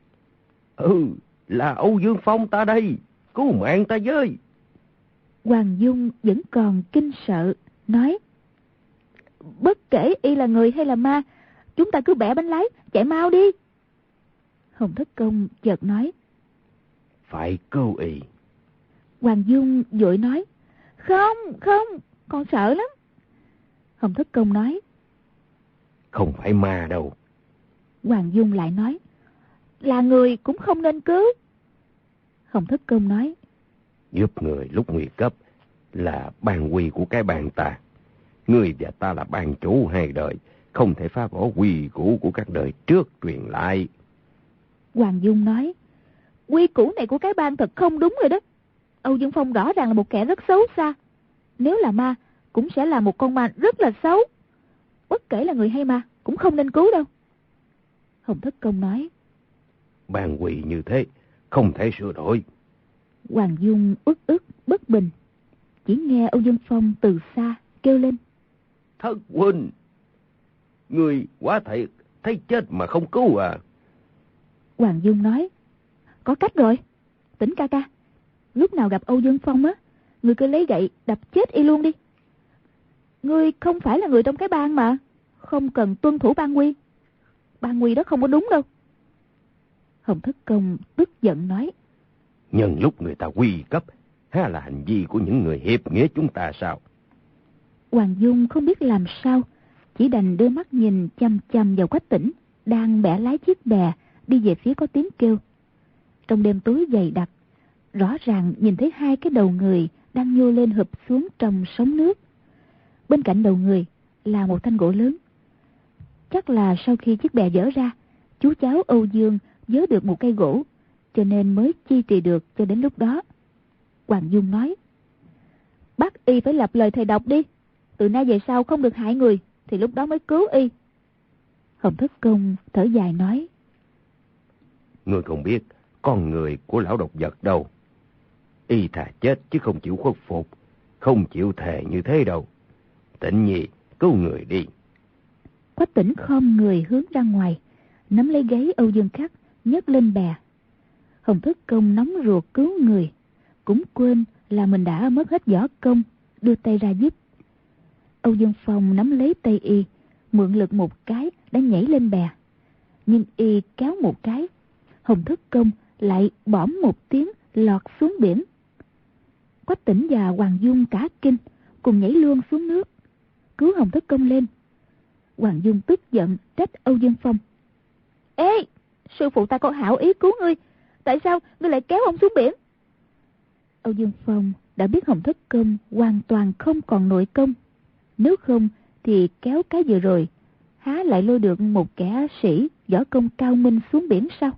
Là Âu Dương Phong ta đây, cứu mạng ta với. Hoàng Dung vẫn còn kinh sợ, nói: Bất kể y là người hay là ma, chúng ta cứ bẻ bánh lái chạy mau đi. Hồng Thất Công chợt nói: Phải cứu y. Hoàng Dung vội nói: Không, con sợ lắm. Hồng Thất Công nói: Không phải ma đâu. Hoàng Dung lại nói: Là người cũng không nên cứu. Hồng Thất Công nói: Giúp người lúc nguy cấp là ban quy của cái bang ta. Ngươi và ta là bang chủ 2 đời, không thể phá bỏ quy củ của các đời trước truyền lại. Hoàng Dung nói: Quy củ này của cái bang thật không đúng rồi đó. Âu Dương Phong rõ ràng là một kẻ rất xấu xa. Nếu là ma, cũng sẽ là một con ma rất là xấu. Bất kể là người hay ma, cũng không nên cứu đâu. Hồng Thất Công nói: Ban quy như thế, không thể sửa đổi. Hoàng Dung uất ức bất bình. Chỉ nghe Âu Dương Phong từ xa kêu lên: Thất huynh, người quá thiệt, thấy chết mà không cứu à? Hoàng Dung nói: Có cách rồi. Tĩnh ca ca, lúc nào gặp Âu Dương Phong á, người cứ lấy gậy đập chết y luôn đi. Ngươi không phải là người trong cái bang mà, không cần tuân thủ ban quy. Ban quy đó không có đúng đâu. Hồng Thất Công tức giận nói: Nhân lúc người ta nguy cấp, há là hành vi của những người hiệp nghĩa chúng ta sao? Hoàng Dung không biết làm sao, chỉ đành đưa mắt nhìn chăm chăm vào Quách Tĩnh đang bẻ lái chiếc bè đi về phía có tiếng kêu. Trong đêm tối dày đặc, rõ ràng nhìn thấy 2 cái đầu người đang nhô lên hụp xuống trong sóng nước. Bên cạnh đầu người là một thanh gỗ lớn. Chắc là sau khi chiếc bè dở ra, chú cháu Âu Dương vớ được một cây gỗ, cho nên mới chi trì được cho đến lúc đó. Hoàng Dung nói: bắt y phải lập lời thề độc đi, từ nay về sau không được hại người, thì lúc đó mới cứu y. Hồng Thất Công thở dài nói: Ngươi không biết con người của lão độc vật đâu. Y thà chết chứ không chịu khuất phục, không chịu thề như thế đâu. Tịnh Nhi, cứu người đi. Quách Tĩnh khom người hướng ra ngoài, nắm lấy gáy Âu Dương Khắc, nhấc lên bè. Hồng Thất Công nóng ruột cứu người, cũng quên là mình đã mất hết võ công, đưa tay ra giúp. Âu Dương Phong nắm lấy tay y, mượn lực một cái đã nhảy lên bè, nhưng y kéo một cái, Hồng Thất Công lại bõm một tiếng lọt xuống biển. Quách Tĩnh và Hoàng Dung cả kinh, cùng nhảy luôn xuống nước, cứu Hồng Thất Công lên. Hoàng Dung tức giận trách Âu Dương Phong: ê, sư phụ ta có hảo ý cứu ngươi, tại sao ngươi lại kéo ông xuống biển? Âu Dương Phong đã biết Hồng Thất Công hoàn toàn không còn nội công, nếu không thì kéo cái vừa rồi há lại lôi được một kẻ sĩ võ công cao minh xuống biển sao?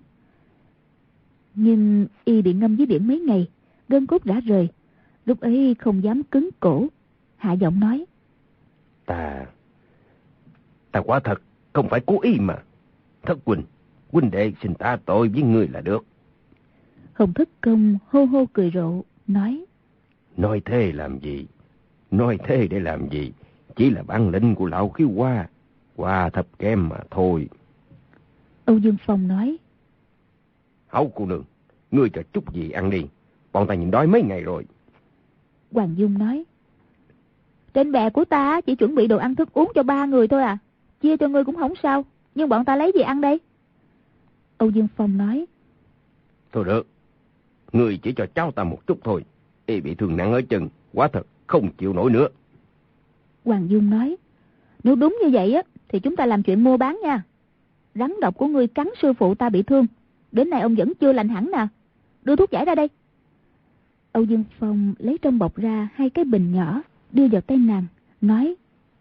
Nhưng y bị ngâm dưới biển mấy ngày, gân cốt rã rời, lúc ấy không dám cứng cổ, hạ giọng nói: Ta quả thật không phải cố ý mà. Thất huynh đệ xin tha tội với ngươi là được. Hồng Thất Công hô hô cười rộ, nói: Nói thế làm gì? Nói thế để làm gì? Chỉ là bản lĩnh của lão khiếu qua thấp kém mà thôi. Âu Dương Phong nói: Hảo cô nương, ngươi cho chút gì ăn đi, bọn ta nhịn đói mấy ngày rồi. Hoàng Dung nói: trên bè của ta chỉ chuẩn bị đồ ăn thức uống cho 3 người thôi à, chia cho ngươi cũng không sao, nhưng bọn ta lấy gì ăn đây? Âu Dương Phong nói: thôi được, ngươi chỉ cho cháu ta một chút thôi, y bị thương nặng ở chân, quả thật không chịu nổi nữa. Hoàng Dung nói: nếu đúng như vậy á thì chúng ta làm chuyện mua bán nha. Rắn độc của ngươi cắn sư phụ ta bị thương, đến nay ông vẫn chưa lành hẳn nè, đưa thuốc giải ra đây. Âu Dương Phong lấy trong bọc ra 2 cái bình nhỏ, đưa vào tay nàng, nói: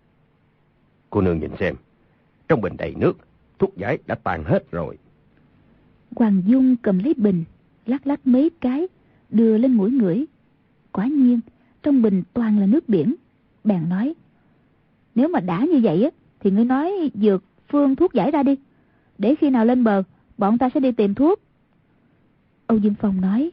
cô nương nhìn xem, trong bình đầy nước, thuốc giải đã tàn hết rồi. Hoàng Dung cầm lấy bình, lắc lắc mấy cái, đưa lên mũi ngửi. Quả nhiên trong bình toàn là nước biển. Bèn nói: nếu mà đã như vậy á thì ngươi nói dược phương thuốc giải ra đi, để khi nào lên bờ bọn ta sẽ đi tìm thuốc. Âu Dương Phong nói: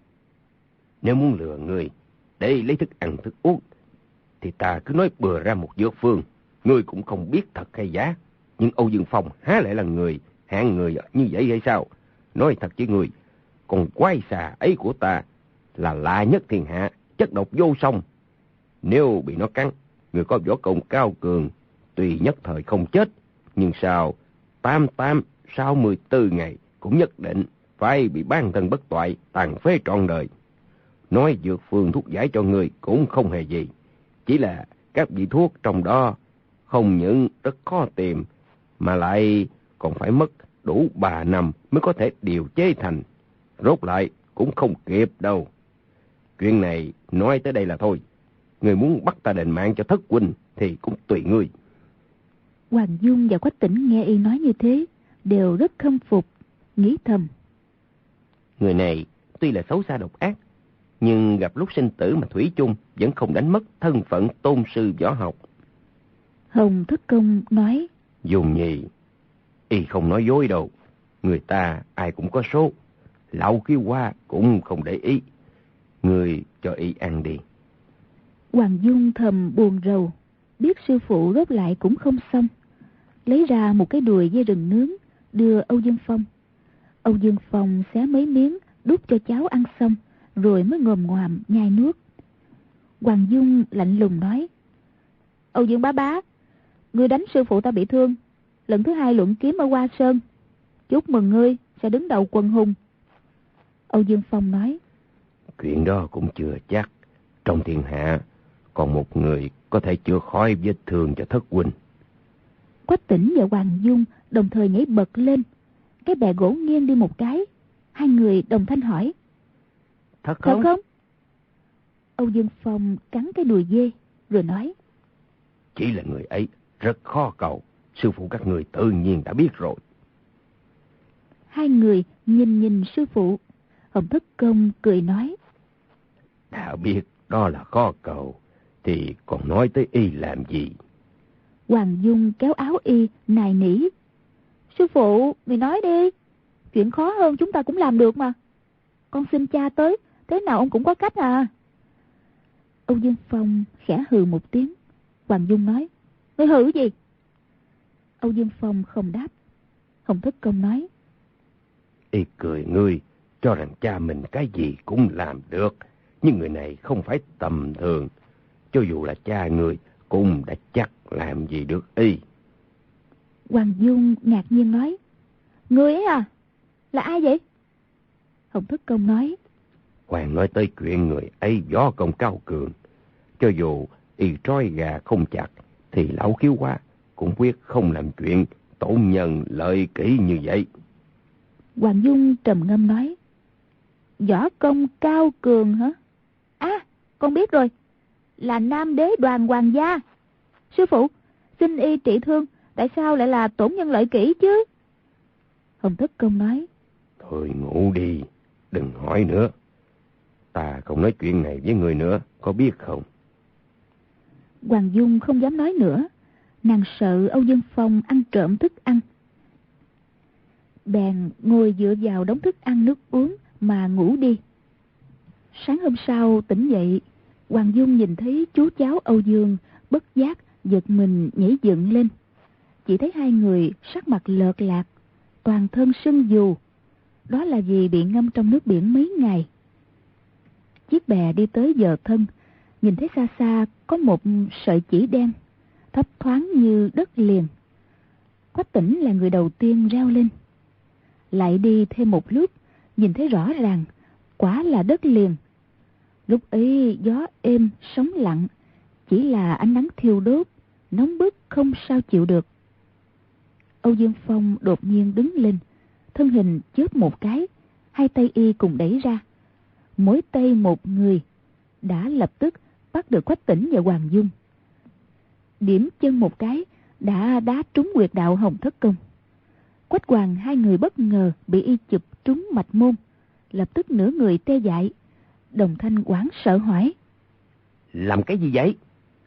nếu muốn lừa ngươi để lấy thức ăn thức uống thì ta cứ nói bừa ra một dược phương, ngươi cũng không biết thật hay giả. Nhưng Âu Dương Phong há lại là người hạng người như vậy hay sao? Nói thật với ngươi, con quái xà ấy của ta là lạ nhất thiên hạ, chất độc vô song. Nếu bị nó cắn, người có võ công cao cường tuy nhất thời không chết, nhưng sau 64 ngày cũng nhất định phải bị ban thân bất toại, tàn phế trọn đời. Nói dược phương thuốc giải cho người cũng không hề gì, chỉ là các vị thuốc trong đó không những rất khó tìm, mà lại còn phải mất đủ 3 năm mới có thể điều chế thành. Rốt lại cũng không kịp đâu. Chuyện này nói tới đây là thôi. Người muốn bắt ta đền mạng cho Thất huynh thì cũng tùy ngươi. Hoàng Dung và Quách Tĩnh nghe y nói như thế, đều rất khâm phục, nghĩ thầm: người này tuy là xấu xa độc ác, nhưng gặp lúc sinh tử mà thủy chung vẫn không đánh mất thân phận tôn sư võ học. Hồng Thất Công nói: Dung Nhi, y không nói dối đâu. Người ta ai cũng có số, lão khiếu qua cũng không để ý. Người cho y ăn đi. Hoàng Dung thầm buồn rầu, biết sư phụ rốt lại cũng không xong, lấy ra một cái đùi dê rừng nướng, đưa Âu Dương Phong. Âu Dương Phong xé mấy miếng đút cho cháu ăn xong, rồi mới ngồm ngoàm nhai nuốt. Hoàng Dung lạnh lùng nói: Âu Dương bá, ngươi đánh sư phụ ta bị thương, lần thứ 2 luận kiếm ở Hoa Sơn, chúc mừng ngươi sẽ đứng đầu quần hùng. Âu Dương Phong nói: chuyện đó cũng chưa chắc. Trong thiên hạ còn một người có thể chữa khỏi vết thương cho Thất huynh. Quách Tĩnh và Hoàng Dung đồng thời nhảy bật lên, cái bè gỗ nghiêng đi một cái. 2 người đồng thanh hỏi: Thật không? không? Âu Dương Phong cắn cái đùi dê rồi nói: Chỉ là người ấy rất khó cầu, sư phụ các người tự nhiên đã biết rồi. Hai người nhìn sư phụ. Hồng Thất Công cười nói: đã biết đó là khó cầu, thì còn nói tới y làm gì? Hoàng Dung kéo áo y nài nỉ: sư phụ, người nói đi. Chuyện khó hơn chúng ta cũng làm được mà. Con xin cha tới, thế nào ông cũng có cách à. Âu Dương Phong khẽ hừ một tiếng. Hoàng Dung nói: ngươi hừ gì? Âu Dương Phong không đáp. Hồng Thất Công nói: Y cười ngươi, cho rằng cha mình cái gì cũng làm được. Nhưng người này không phải tầm thường. Cho dù là cha ngươi cũng đã chắc làm gì được y. Hoàng Dung ngạc nhiên nói: ngươi ấy à? Là ai vậy? Hồng Thất Công nói: Hoàng nói tới chuyện người ấy võ công cao cường. Cho dù y trói gà không chặt, thì lão khiếu quá cũng quyết không làm chuyện tổn nhân lợi kỷ như vậy. Hoàng Dung trầm ngâm nói: võ công cao cường hả? À, con biết rồi. Là Nam Đế Đoàn Hoàng gia. Sư phụ, xin y trị thương, tại sao lại là tổn nhân lợi kỷ chứ? Hồng Thất Công nói: thôi ngủ đi, đừng hỏi nữa. Ta không nói chuyện này với người nữa, có biết không? Hoàng Dung không dám nói nữa. Nàng sợ Âu Dương Phong ăn trộm thức ăn. Bèn ngồi dựa vào đống thức ăn nước uống mà ngủ đi. Sáng hôm sau tỉnh dậy, Hoàng Dung nhìn thấy chú cháu Âu Dương bất giác giật mình nhảy dựng lên. Chỉ thấy hai người sắc mặt lợt lạc, toàn thân sưng dù. Đó là vì bị ngâm trong nước biển mấy ngày. Chiếc bè đi tới giờ thân, nhìn thấy xa xa có một sợi chỉ đen, thấp thoáng như đất liền. Quách Tỉnh là người đầu tiên reo lên. Lại đi thêm một lúc, nhìn thấy rõ ràng, quả là đất liền. Lúc ấy gió êm, sóng lặng, chỉ là ánh nắng thiêu đốt, nóng bức không sao chịu được. Âu Dương Phong đột nhiên đứng lên, thân hình chớp một cái, hai tay y cùng đẩy ra. Mỗi tay một người, đã lập tức bắt được Quách Tỉnh và Hoàng Dung. Điểm chân một cái, đã đá trúng huyệt đạo Hồng Thất Công. Quách Hoàng hai người bất ngờ bị y chụp trúng mạch môn, lập tức nửa người tê dại. Đồng Thanh hoảng sợ hỏi: làm cái gì vậy?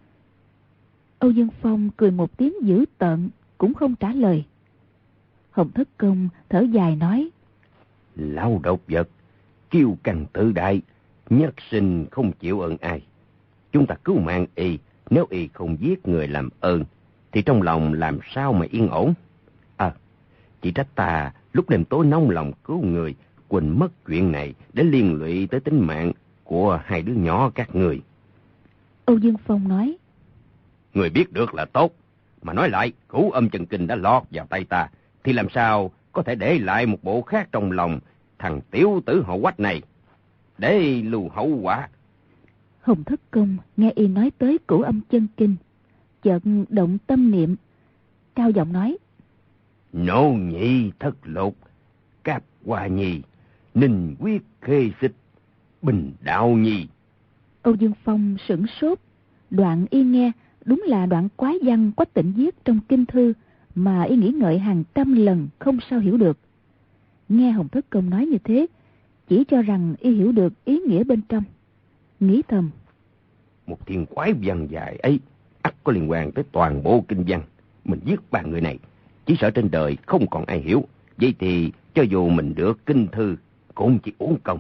Âu Dương Phong cười một tiếng dữ tợn, cũng không trả lời. Hồng Thất Công thở dài nói: Lão độc vật, kiêu căng tự đại, nhất sinh không chịu ơn ai. Chúng ta cứu mạng y, nếu y không giết người làm ơn, thì trong lòng làm sao mà yên ổn? À, chỉ trách ta lúc đêm tối nóng lòng cứu người, quên mất chuyện này để liên lụy tới tính mạng của hai đứa nhỏ các người. Âu Dương Phong nói: Người biết được là tốt, mà nói lại Cửu Âm Chân Kinh đã lọt vào tay ta, thì làm sao có thể để lại một bộ khác trong lòng thằng tiểu tử họ Quách này, để lưu hậu quả. Hồng Thất Công nghe y nói tới Cửu Âm Chân Kinh, chợt động tâm niệm, cao giọng nói: Nô nhị thất lục, Cáp Hoa Nhi, Ninh Quyết Khê Xích, Bình Đạo Nhi. Âu Dương Phong sửng sốt. Đoạn y nghe đúng là đoạn quái văn Quách Tỉnh viết trong kinh thư mà y nghĩ ngợi hàng trăm lần không sao hiểu được. Nghe Hồng Thất Công nói như thế, chỉ cho rằng y hiểu được ý nghĩa bên trong. Nghĩ thầm: Một thiên quái văn dài ấy ắt có liên quan tới toàn bộ kinh văn. Mình giết ba người này, chỉ sợ trên đời không còn ai hiểu. Vậy thì cho dù mình được kinh thư cũng chỉ uổng công.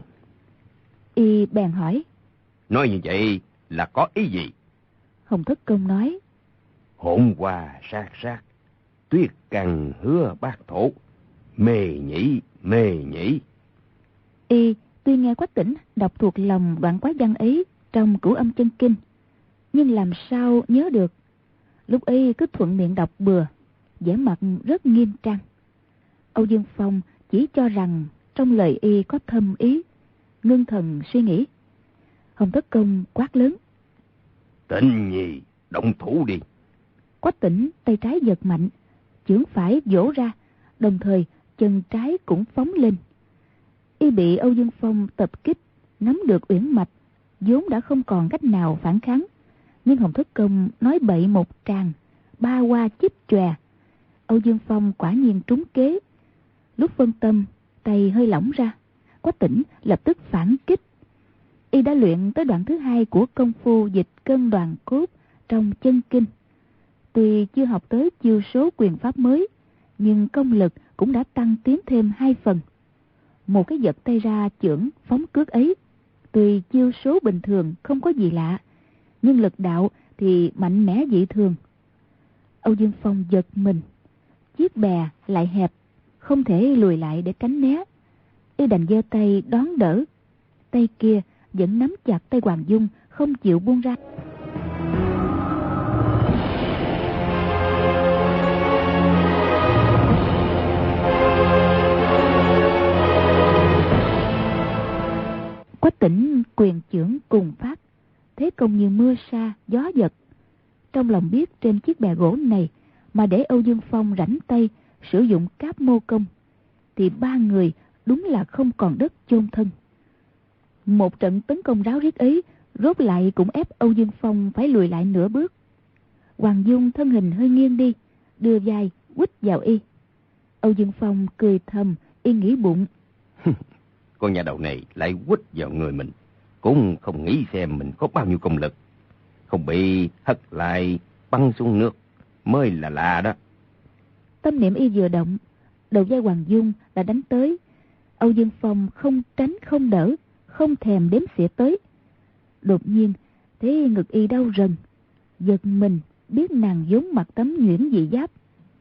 Y bèn hỏi: Nói như vậy là có ý gì? Hồng Thất Công nói: Hỗn hòa sát, tuyết cằn hứa bát thổ, mê nhĩ. Y tuy nghe Quách Tỉnh đọc thuộc lòng đoạn quái văn ấy trong Cửu Âm Chân Kinh, nhưng làm sao nhớ được. Lúc ấy cứ thuận miệng đọc bừa, vẻ mặt rất nghiêm trang. Âu Dương Phong chỉ cho rằng trong lời y có thâm ý, ngưng thần suy nghĩ. Hồng Thất Công quát lớn: Tịnh Nhi, động thủ đi. Quách Tỉnh tay trái giật mạnh, chưởng phải vỗ ra, đồng thời chân trái cũng phóng lên. Y bị Âu Dương Phong tập kích, nắm được uyển mạch, vốn đã không còn cách nào phản kháng. Nhưng Hồng Thất Công nói bậy một tràng, ba hoa chích chòe. Âu Dương Phong quả nhiên trúng kế. Lúc phân tâm, tay hơi lỏng ra. Quách Tĩnh lập tức phản kích. Y đã luyện tới đoạn thứ 2 của công phu dịch cân đoàn cốt trong chân kinh. Tuy chưa học tới chiêu số quyền pháp mới, nhưng công lực cũng đã tăng tiến thêm 2 phần. Một cái giật tay ra chưởng phóng cước ấy, tuy chiêu số bình thường không có gì lạ, nhưng lực đạo thì mạnh mẽ dị thường. Âu Dương Phong giật mình, chiếc bè lại hẹp, không thể lùi lại để tránh né. Y đành giơ tay đón đỡ, tay kia vẫn nắm chặt tay Hoàng Dung không chịu buông ra. Quách Tĩnh quyền chưởng cùng phát, thế công như mưa sa gió giật. Trong lòng biết trên chiếc bè gỗ này mà để Âu Dương Phong rảnh tay sử dụng cáp mô công, thì ba người đúng là không còn đất chôn thân. Một trận tấn công ráo riết ấy rốt lại cũng ép Âu Dương Phong phải lùi lại nửa bước. Hoàng Dung thân hình hơi nghiêng đi, đưa vai quýt vào y. Âu Dương Phong cười thầm, y nghĩ bụng: con nhà đầu này lại quýt vào người mình, cũng không nghĩ xem mình có bao nhiêu công lực, không bị hất lại băng xuống nước mới là lạ đó. Tâm niệm y vừa động, đầu vai Hoàng Dung đã đánh tới. Âu Dương Phong không tránh không đỡ, không thèm đếm xỉa tới. Đột nhiên thấy ngực y đau rần, giật mình biết nàng vốn mặc tấm nhuyễn dị giáp,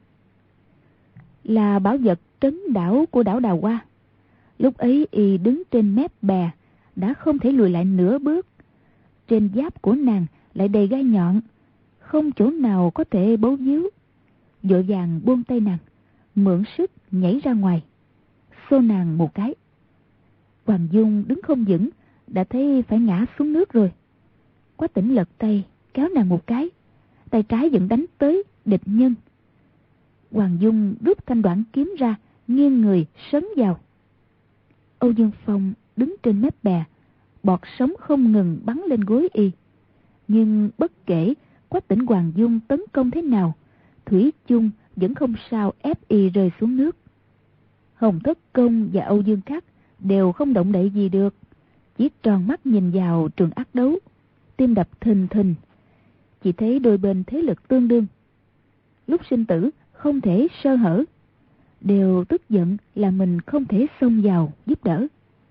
là bảo vật trấn đảo của đảo Đào Hoa. Lúc ấy y đứng trên mép bè, đã không thể lùi lại nửa bước. Trên giáp của nàng lại đầy gai nhọn, không chỗ nào có thể bấu víu. Vội vàng buông tay nàng, mượn sức nhảy ra ngoài, xô nàng một cái. Hoàng Dung đứng không vững, đã thấy phải ngã xuống nước rồi. Quách Tĩnh lật tay kéo nàng một cái, tay trái vẫn đánh tới địch nhân. Hoàng Dung rút thanh đoạn kiếm ra, nghiêng người sấn vào. Âu Dương Phong đứng trên mép bè, bọt sóng không ngừng bắn lên gối y. Nhưng bất kể Quách Tĩnh Hoàng Dung tấn công thế nào, thủy chung vẫn không sao ép y rơi xuống nước. Hồng Thất Công và Âu Dương Khắc đều không động đậy gì được, chỉ tròn mắt nhìn vào trường ác đấu, tim đập thình thình. Chỉ thấy đôi bên thế lực tương đương, lúc sinh tử không thể sơ hở, đều tức giận là mình không thể xông vào giúp đỡ.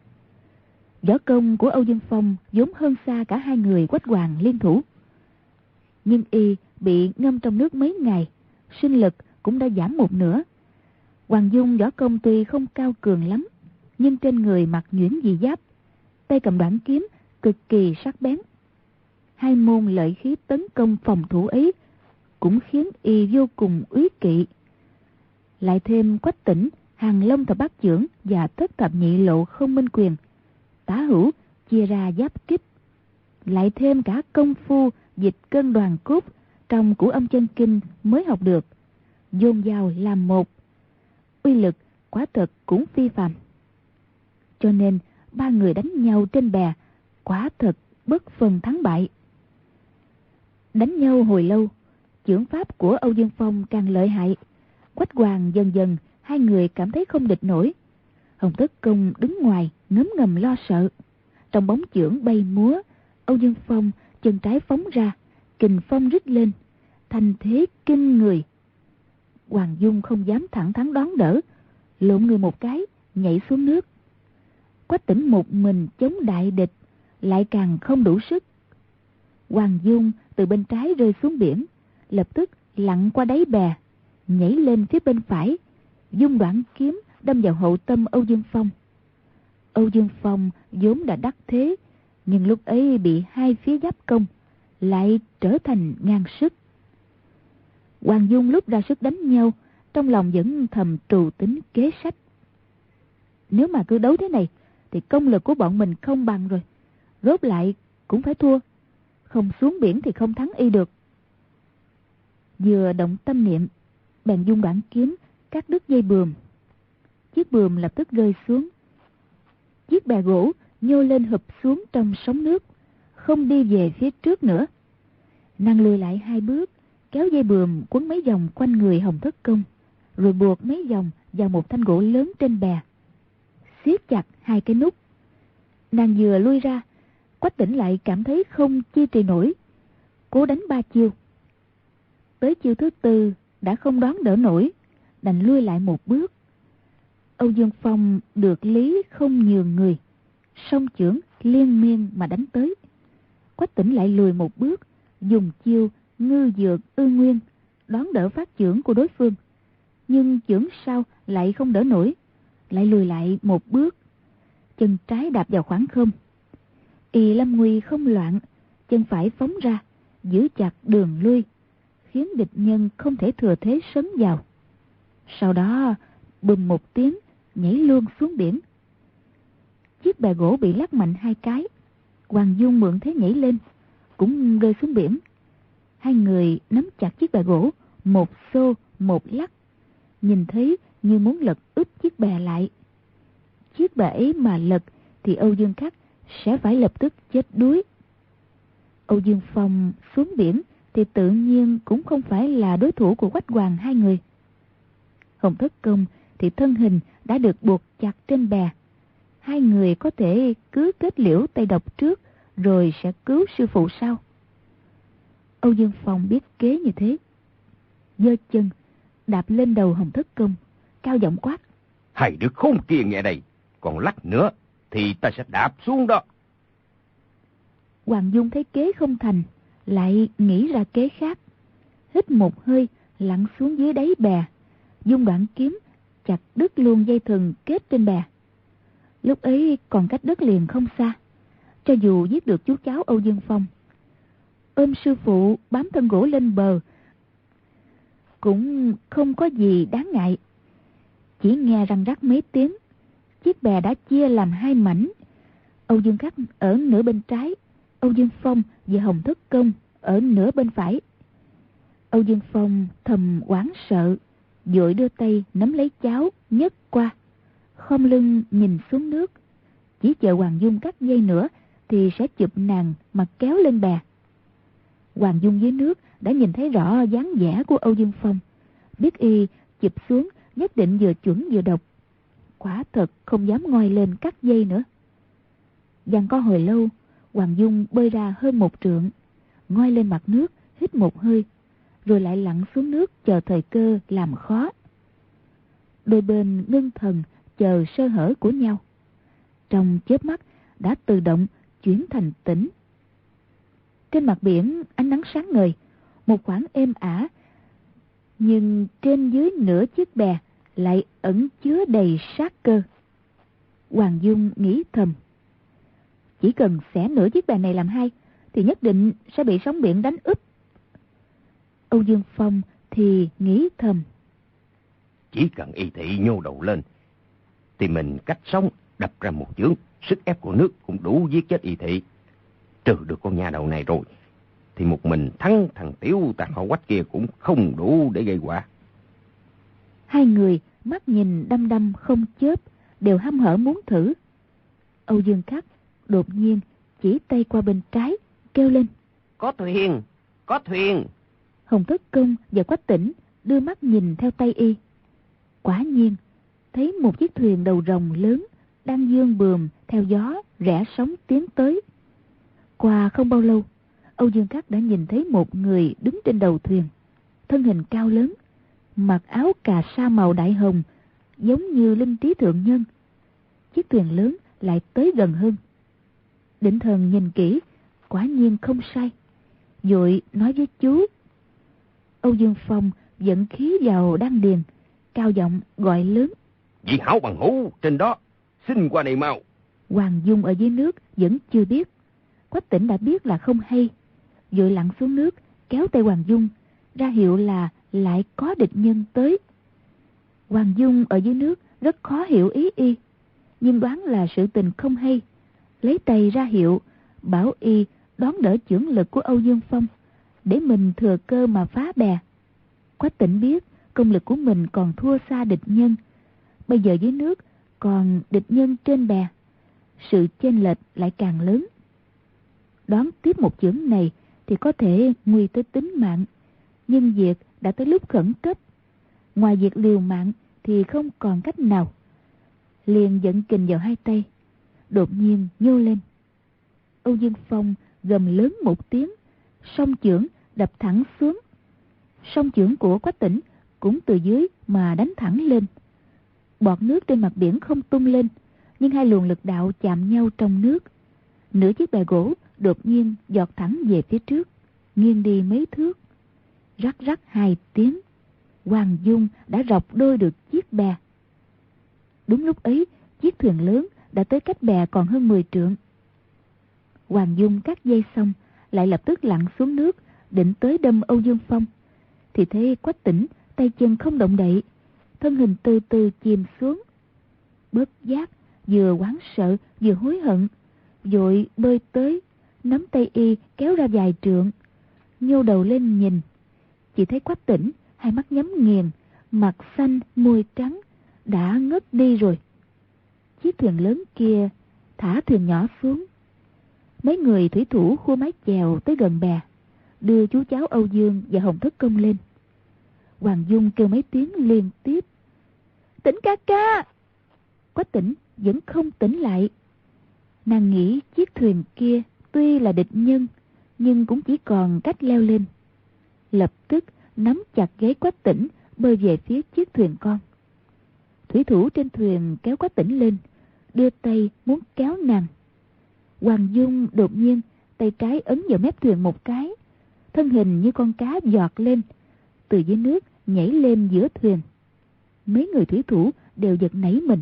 Võ công của Âu Dương Phong vốn hơn xa cả hai người Quách Hoàng liên thủ, nhưng y bị ngâm trong nước mấy ngày, sinh lực cũng đã giảm một nửa. Hoàng Dung võ công tuy không cao cường lắm, nhưng trên người mặc nhuyễn dị giáp, tay cầm đoạn kiếm cực kỳ sắc bén. Hai môn lợi khí tấn công phòng thủ ấy cũng khiến y vô cùng úy kỵ. Lại thêm Quách Tĩnh Hàng Long Thập Bát Chưởng và Thất Thập Nhị Lộ Không Minh Quyền, tả hữu chia ra giáp kích, lại thêm cả công phu dịch cân đoàn cốt trong Cửu Âm Chân Kinh mới học được, dồn vào làm một, uy lực quả thật cũng phi phàm. Cho nên ba người đánh nhau trên bè quả thật bất phân thắng bại. Đánh nhau hồi lâu, chưởng pháp của Âu Dương Phong càng lợi hại. Quách Hoàng dần dần hai người cảm thấy không địch nổi. Hồng Thất Công đứng ngoài ngấm ngầm lo sợ. Trong bóng chưởng bay múa, Âu Dương Phong chân trái phóng ra, kình phong rít lên, thành thế kinh người. Hoàng Dung không dám thẳng thắn đón đỡ, lộn người một cái nhảy xuống nước. Quách Tĩnh một mình chống đại địch lại càng không đủ sức. Hoàng Dung từ bên trái rơi xuống biển, lập tức lặn qua đáy bè, nhảy lên phía bên phải, dung đoạn kiếm đâm vào hậu tâm Âu Dương Phong. Âu Dương Phong vốn đã đắc thế, nhưng lúc ấy bị hai phía giáp công, lại trở thành ngang sức. Hoàng Dung lúc ra sức đánh nhau, trong lòng vẫn thầm trù tính kế sách. Nếu mà cứ đấu thế này, thì công lực của bọn mình không bằng rồi, rốt lại cũng phải thua, không xuống biển thì không thắng y được. Vừa động tâm niệm, bèn dung đoạn kiếm cắt đứt dây buồm. Chiếc buồm lập tức rơi xuống. Chiếc bè gỗ nhô lên hụp xuống trong sóng nước, không đi về phía trước nữa. Nàng lùi lại hai bước, kéo dây buồm quấn mấy vòng quanh người Hồng Thất Công, rồi buộc mấy vòng vào một thanh gỗ lớn trên bè. siết chặt hai cái nút. Nàng vừa lui ra, Quách Tĩnh lại cảm thấy không chi trì nổi, cố đánh 3 chiêu. Tới chiêu thứ 4 đã không đón đỡ nổi, đành lui lại một bước. Âu Dương Phong được lý không nhường người, song chưởng liên miên mà đánh tới. Quách Tĩnh lại lùi một bước, dùng chiêu ngư dược ư nguyên đón đỡ phát chưởng của đối phương, nhưng chưởng sau lại không đỡ nổi, lại lùi lại một bước, chân trái đạp vào khoảng không. Y lâm nguy không loạn, chân phải phóng ra, giữ chặt đường lui, khiến địch nhân không thể thừa thế sấn vào. Sau đó bùm một tiếng nhảy luôn xuống biển. Chiếc bè gỗ bị lắc mạnh 2 cái, Hoàng Dung mượn thế nhảy lên, cũng rơi xuống biển. Hai người nắm chặt chiếc bè gỗ, một xô một lắc, nhìn thấy như muốn lật úp chiếc bè lại. Chiếc bè ấy mà lật thì Âu Dương Khắc sẽ phải lập tức chết đuối. Âu Dương Phong xuống biển thì tự nhiên cũng không phải là đối thủ của Quách Hoàng hai người. Hồng Thất Công thì thân hình đã được buộc chặt trên bè. Hai người có thể cứ kết liễu tay độc trước rồi sẽ cứu sư phụ sau. Âu Dương Phong biết kế như thế, giơ chân đạp lên đầu Hồng Thất Công, cao giọng quát: Hai đứa khốn kia nghe đây, còn lắc nữa thì ta sẽ đạp xuống đó. Hoàng Dung thấy kế không thành, lại nghĩ ra kế khác. Hít một hơi, lặn xuống dưới đáy bè, dung đoạn kiếm chặt đứt luôn dây thừng kết trên bè. Lúc ấy còn cách đất liền không xa, cho dù giết được chú cháu Âu Dương Phong, ôm sư phụ bám thân gỗ lên bờ cũng không có gì đáng ngại. Chỉ nghe răng rắc mấy tiếng, chiếc bè đã chia làm 2 mảnh. Âu Dương Khắc ở nửa bên trái, Âu Dương Phong và Hồng Thất Công ở nửa bên phải. Âu Dương Phong thầm hoảng sợ, vội đưa tay nắm lấy cháu nhấc qua, khom lưng nhìn xuống nước, chỉ chờ Hoàng Dung cắt dây nữa thì sẽ chụp nàng mà kéo lên bè. Hoàng Dung dưới nước đã nhìn thấy rõ dáng vẻ của Âu Dương Phong, biết y chụp xuống nhất định vừa chuẩn vừa độc, quả thật không dám ngoi lên cắt dây nữa. Giằng co hồi lâu, Hoàng Dung bơi ra hơn 1 trượng, ngoi lên mặt nước hít một hơi, rồi lại lặn xuống nước chờ thời cơ làm khó. Đôi bên ngưng thần chờ sơ hở của nhau, trong chớp mắt đã tự động chuyển thành tĩnh. Trên mặt biển ánh nắng sáng ngời, một khoảng êm ả, nhưng trên dưới nửa chiếc bè lại ẩn chứa đầy sát cơ. Hoàng Dung nghĩ thầm, chỉ cần xẻ nửa chiếc bè này làm 2 thì nhất định sẽ bị sóng biển đánh úp. Âu Dương Phong thì nghĩ thầm, chỉ cần y thị nhô đầu lên thì mình cách sóng đập ra một chưởng, sức ép của nước cũng đủ giết chết y thị. Trừ được con nhà đầu này rồi thì một mình thắng thằng Tiểu Tàn Họ Quách kia cũng không đủ để gây họa. Hai người mắt nhìn đăm đăm không chớp, đều hăm hở muốn thử. Âu Dương Khắc đột nhiên chỉ tay qua bên trái, kêu lên: Có thuyền, có thuyền. Hồng Thất Công và Quách Tĩnh đưa mắt nhìn theo tay y. Quả nhiên thấy một chiếc thuyền đầu rồng lớn đang dương bườm theo gió rẽ sóng tiến tới. Qua không bao lâu, Âu Dương Khắc đã nhìn thấy một người đứng trên đầu thuyền, thân hình cao lớn, mặc áo cà sa màu đại hồng, giống như linh trí thượng nhân. Chiếc thuyền lớn lại tới gần hơn. Định thần nhìn kỹ, quả nhiên không sai, vội nói với chú. Âu Dương Phong dẫn khí vào đan điền, cao giọng gọi lớn: Vị hảo bằng hữu trên đó, xin qua đây mau. Hoàng Dung ở dưới nước vẫn chưa biết. Quách Tĩnh đã biết là không hay, vội lặn xuống nước kéo tay Hoàng Dung, ra hiệu là lại có địch nhân tới. Hoàng Dung ở dưới nước rất khó hiểu ý y, nhưng đoán là sự tình không hay, lấy tay ra hiệu bảo y đón đỡ chưởng lực của Âu Dương Phong, để mình thừa cơ mà phá bè. Quách Tĩnh biết công lực của mình còn thua xa địch nhân, bây giờ dưới nước còn địch nhân trên bè, sự chênh lệch lại càng lớn. Đón tiếp một chưởng này thì có thể nguy tới tính mạng, nhưng việc đã tới lúc khẩn cấp, ngoài việc liều mạng thì không còn cách nào. liền dẫn kình vào hai tay, đột nhiên nhô lên. Âu Dương Phong gầm lớn một tiếng, song chưởng đập thẳng xuống. Song chưởng của Quách Tĩnh cũng từ dưới mà đánh thẳng lên. Bọt nước trên mặt biển không tung lên, nhưng hai luồng lực đạo chạm nhau trong nước. Nửa chiếc bè gỗ đột nhiên giọt thẳng về phía trước, nghiêng đi mấy thước. Rắc rắc hai tiếng, Hoàng Dung đã rọc đôi được chiếc bè. Đúng lúc ấy, chiếc thuyền lớn đã tới cách bè còn hơn 10 trượng. Hoàng Dung cắt dây xong, lại lập tức lặn xuống nước, định tới đâm Âu Dương Phong. Thì thấy Quách Tĩnh tay chân không động đậy, thân hình từ từ chìm xuống. Bất giác, vừa hoảng sợ vừa hối hận, vội bơi tới, nắm tay y kéo ra vài trượng, nhô đầu lên nhìn. Chỉ thấy Quách Tĩnh hai mắt nhắm nghiền, mặt xanh môi trắng, đã ngất đi rồi. Chiếc thuyền lớn kia thả thuyền nhỏ xuống. Mấy người thủy thủ khua mái chèo tới gần bè, đưa chú cháu Âu Dương và Hồng Thất Công lên. Hoàng Dung kêu mấy tiếng liên tiếp: "Tĩnh ca ca!" Quách Tĩnh vẫn không tỉnh lại. Nàng nghĩ chiếc thuyền kia tuy là địch nhân, nhưng cũng chỉ còn cách leo lên. Lập tức nắm chặt gáy Quách Tĩnh bơi về phía chiếc thuyền con. Thủy thủ trên thuyền kéo Quách Tĩnh lên, đưa tay muốn kéo nàng. Hoàng Dung đột nhiên tay trái ấn vào mép thuyền một cái, thân hình như con cá giọt lên, từ dưới nước nhảy lên giữa thuyền. Mấy người thủy thủ đều giật nảy mình.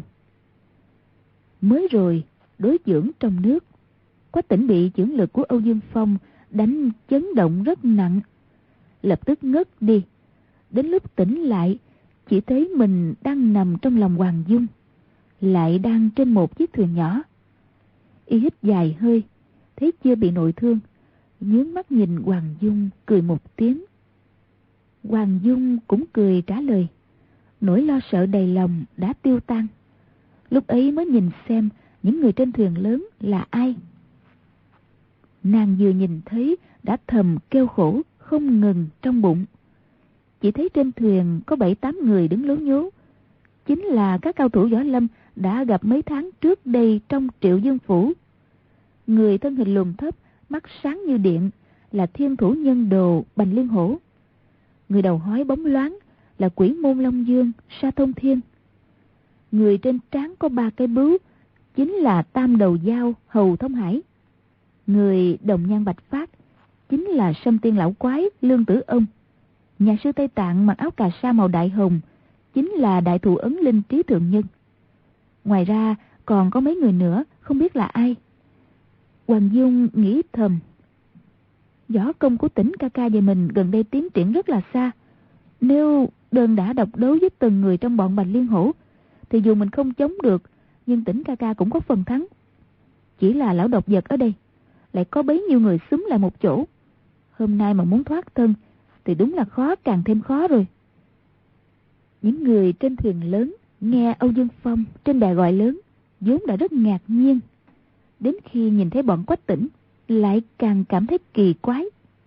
Mới rồi đối chưởng trong nước, Quách Tĩnh bị chưởng lực của Âu Dương Phong đánh chấn động rất nặng, lập tức ngất đi. Đến lúc tỉnh lại, chỉ thấy mình đang nằm trong lòng Hoàng Dung, lại đang trên một chiếc thuyền nhỏ. Y hít dài hơi, thấy chưa bị nội thương, nhướng mắt nhìn Hoàng Dung cười một tiếng. Hoàng Dung cũng cười trả lời. Nỗi lo sợ đầy lòng đã tiêu tan. Lúc ấy mới nhìn xem những người trên thuyền lớn là ai. Nàng vừa nhìn thấy đã thầm kêu khổ không ngừng trong bụng. Chỉ thấy trên thuyền có 7-8 người đứng lố nhố, chính là các cao thủ võ lâm đã gặp mấy tháng trước đây trong Triệu Dương Phủ. Người thân hình lùn thấp, mắt sáng như điện là Thiên Thủ Nhân Đồ Bành Liên Hổ. Người đầu hói bóng loáng là Quỷ Môn Long Dương Sa Thông Thiên. Người trên trán có 3 cái bướu chính là Tam Đầu Dao Hầu Thông Hải. Người đồng nhan bạch phát chính là Sâm Tiên Lão Quái Lương Tử Ông. Nhà sư Tây Tạng mặc áo cà sa màu đại hồng chính là Đại Thụ Ấn Linh Trí Thượng Nhân. Ngoài ra còn có mấy người nữa không biết là ai. Hoàng Dung nghĩ thầm, võ công của Tĩnh ca ca về mình gần đây tiến triển rất là xa. Nếu đơn đã độc đấu với từng người trong bọn Bành Liên Hổ thì dù mình không chống được, nhưng Tĩnh ca ca cũng có phần thắng. Chỉ là lão độc vật ở đây lại có bấy nhiêu người xúm lại một chỗ, hôm nay mà muốn thoát thân thì đúng là khó càng thêm khó rồi. Những người trên thuyền lớn nghe Âu Dương Phong trên bè gọi lớn vốn đã rất ngạc nhiên, đến khi nhìn thấy bọn Quách Tĩnh lại càng cảm thấy kỳ quái.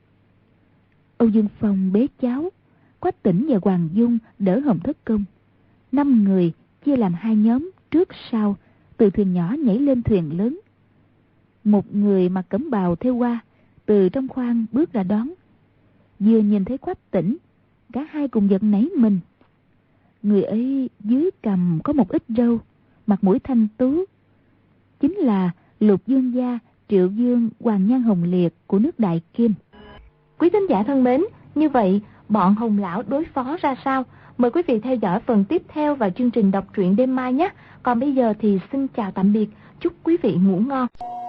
Âu Dương Phong bế cháu, Quách Tĩnh và Hoàng Dung đỡ Hồng Thất Công. 5 người chia làm 2 nhóm trước sau, từ thuyền nhỏ nhảy lên thuyền lớn. Một người mặc cẩm bào thêu hoa từ trong khoang bước ra đón. Vừa nhìn thấy Quách Tĩnh, cả hai cùng giật nảy mình. Người ấy dưới cằm có một ít râu, mặt mũi thanh tú, chính là Lục Dương gia Triệu Dương Hoàng Nhan Hồng Liệt của nước Đại Kim. Quý thính giả thân mến, như vậy bọn Hồng lão đối phó ra sao? Mời quý vị theo dõi phần tiếp theo vào chương trình đọc truyện đêm mai nhé. Còn bây giờ thì xin chào tạm biệt, chúc quý vị ngủ ngon.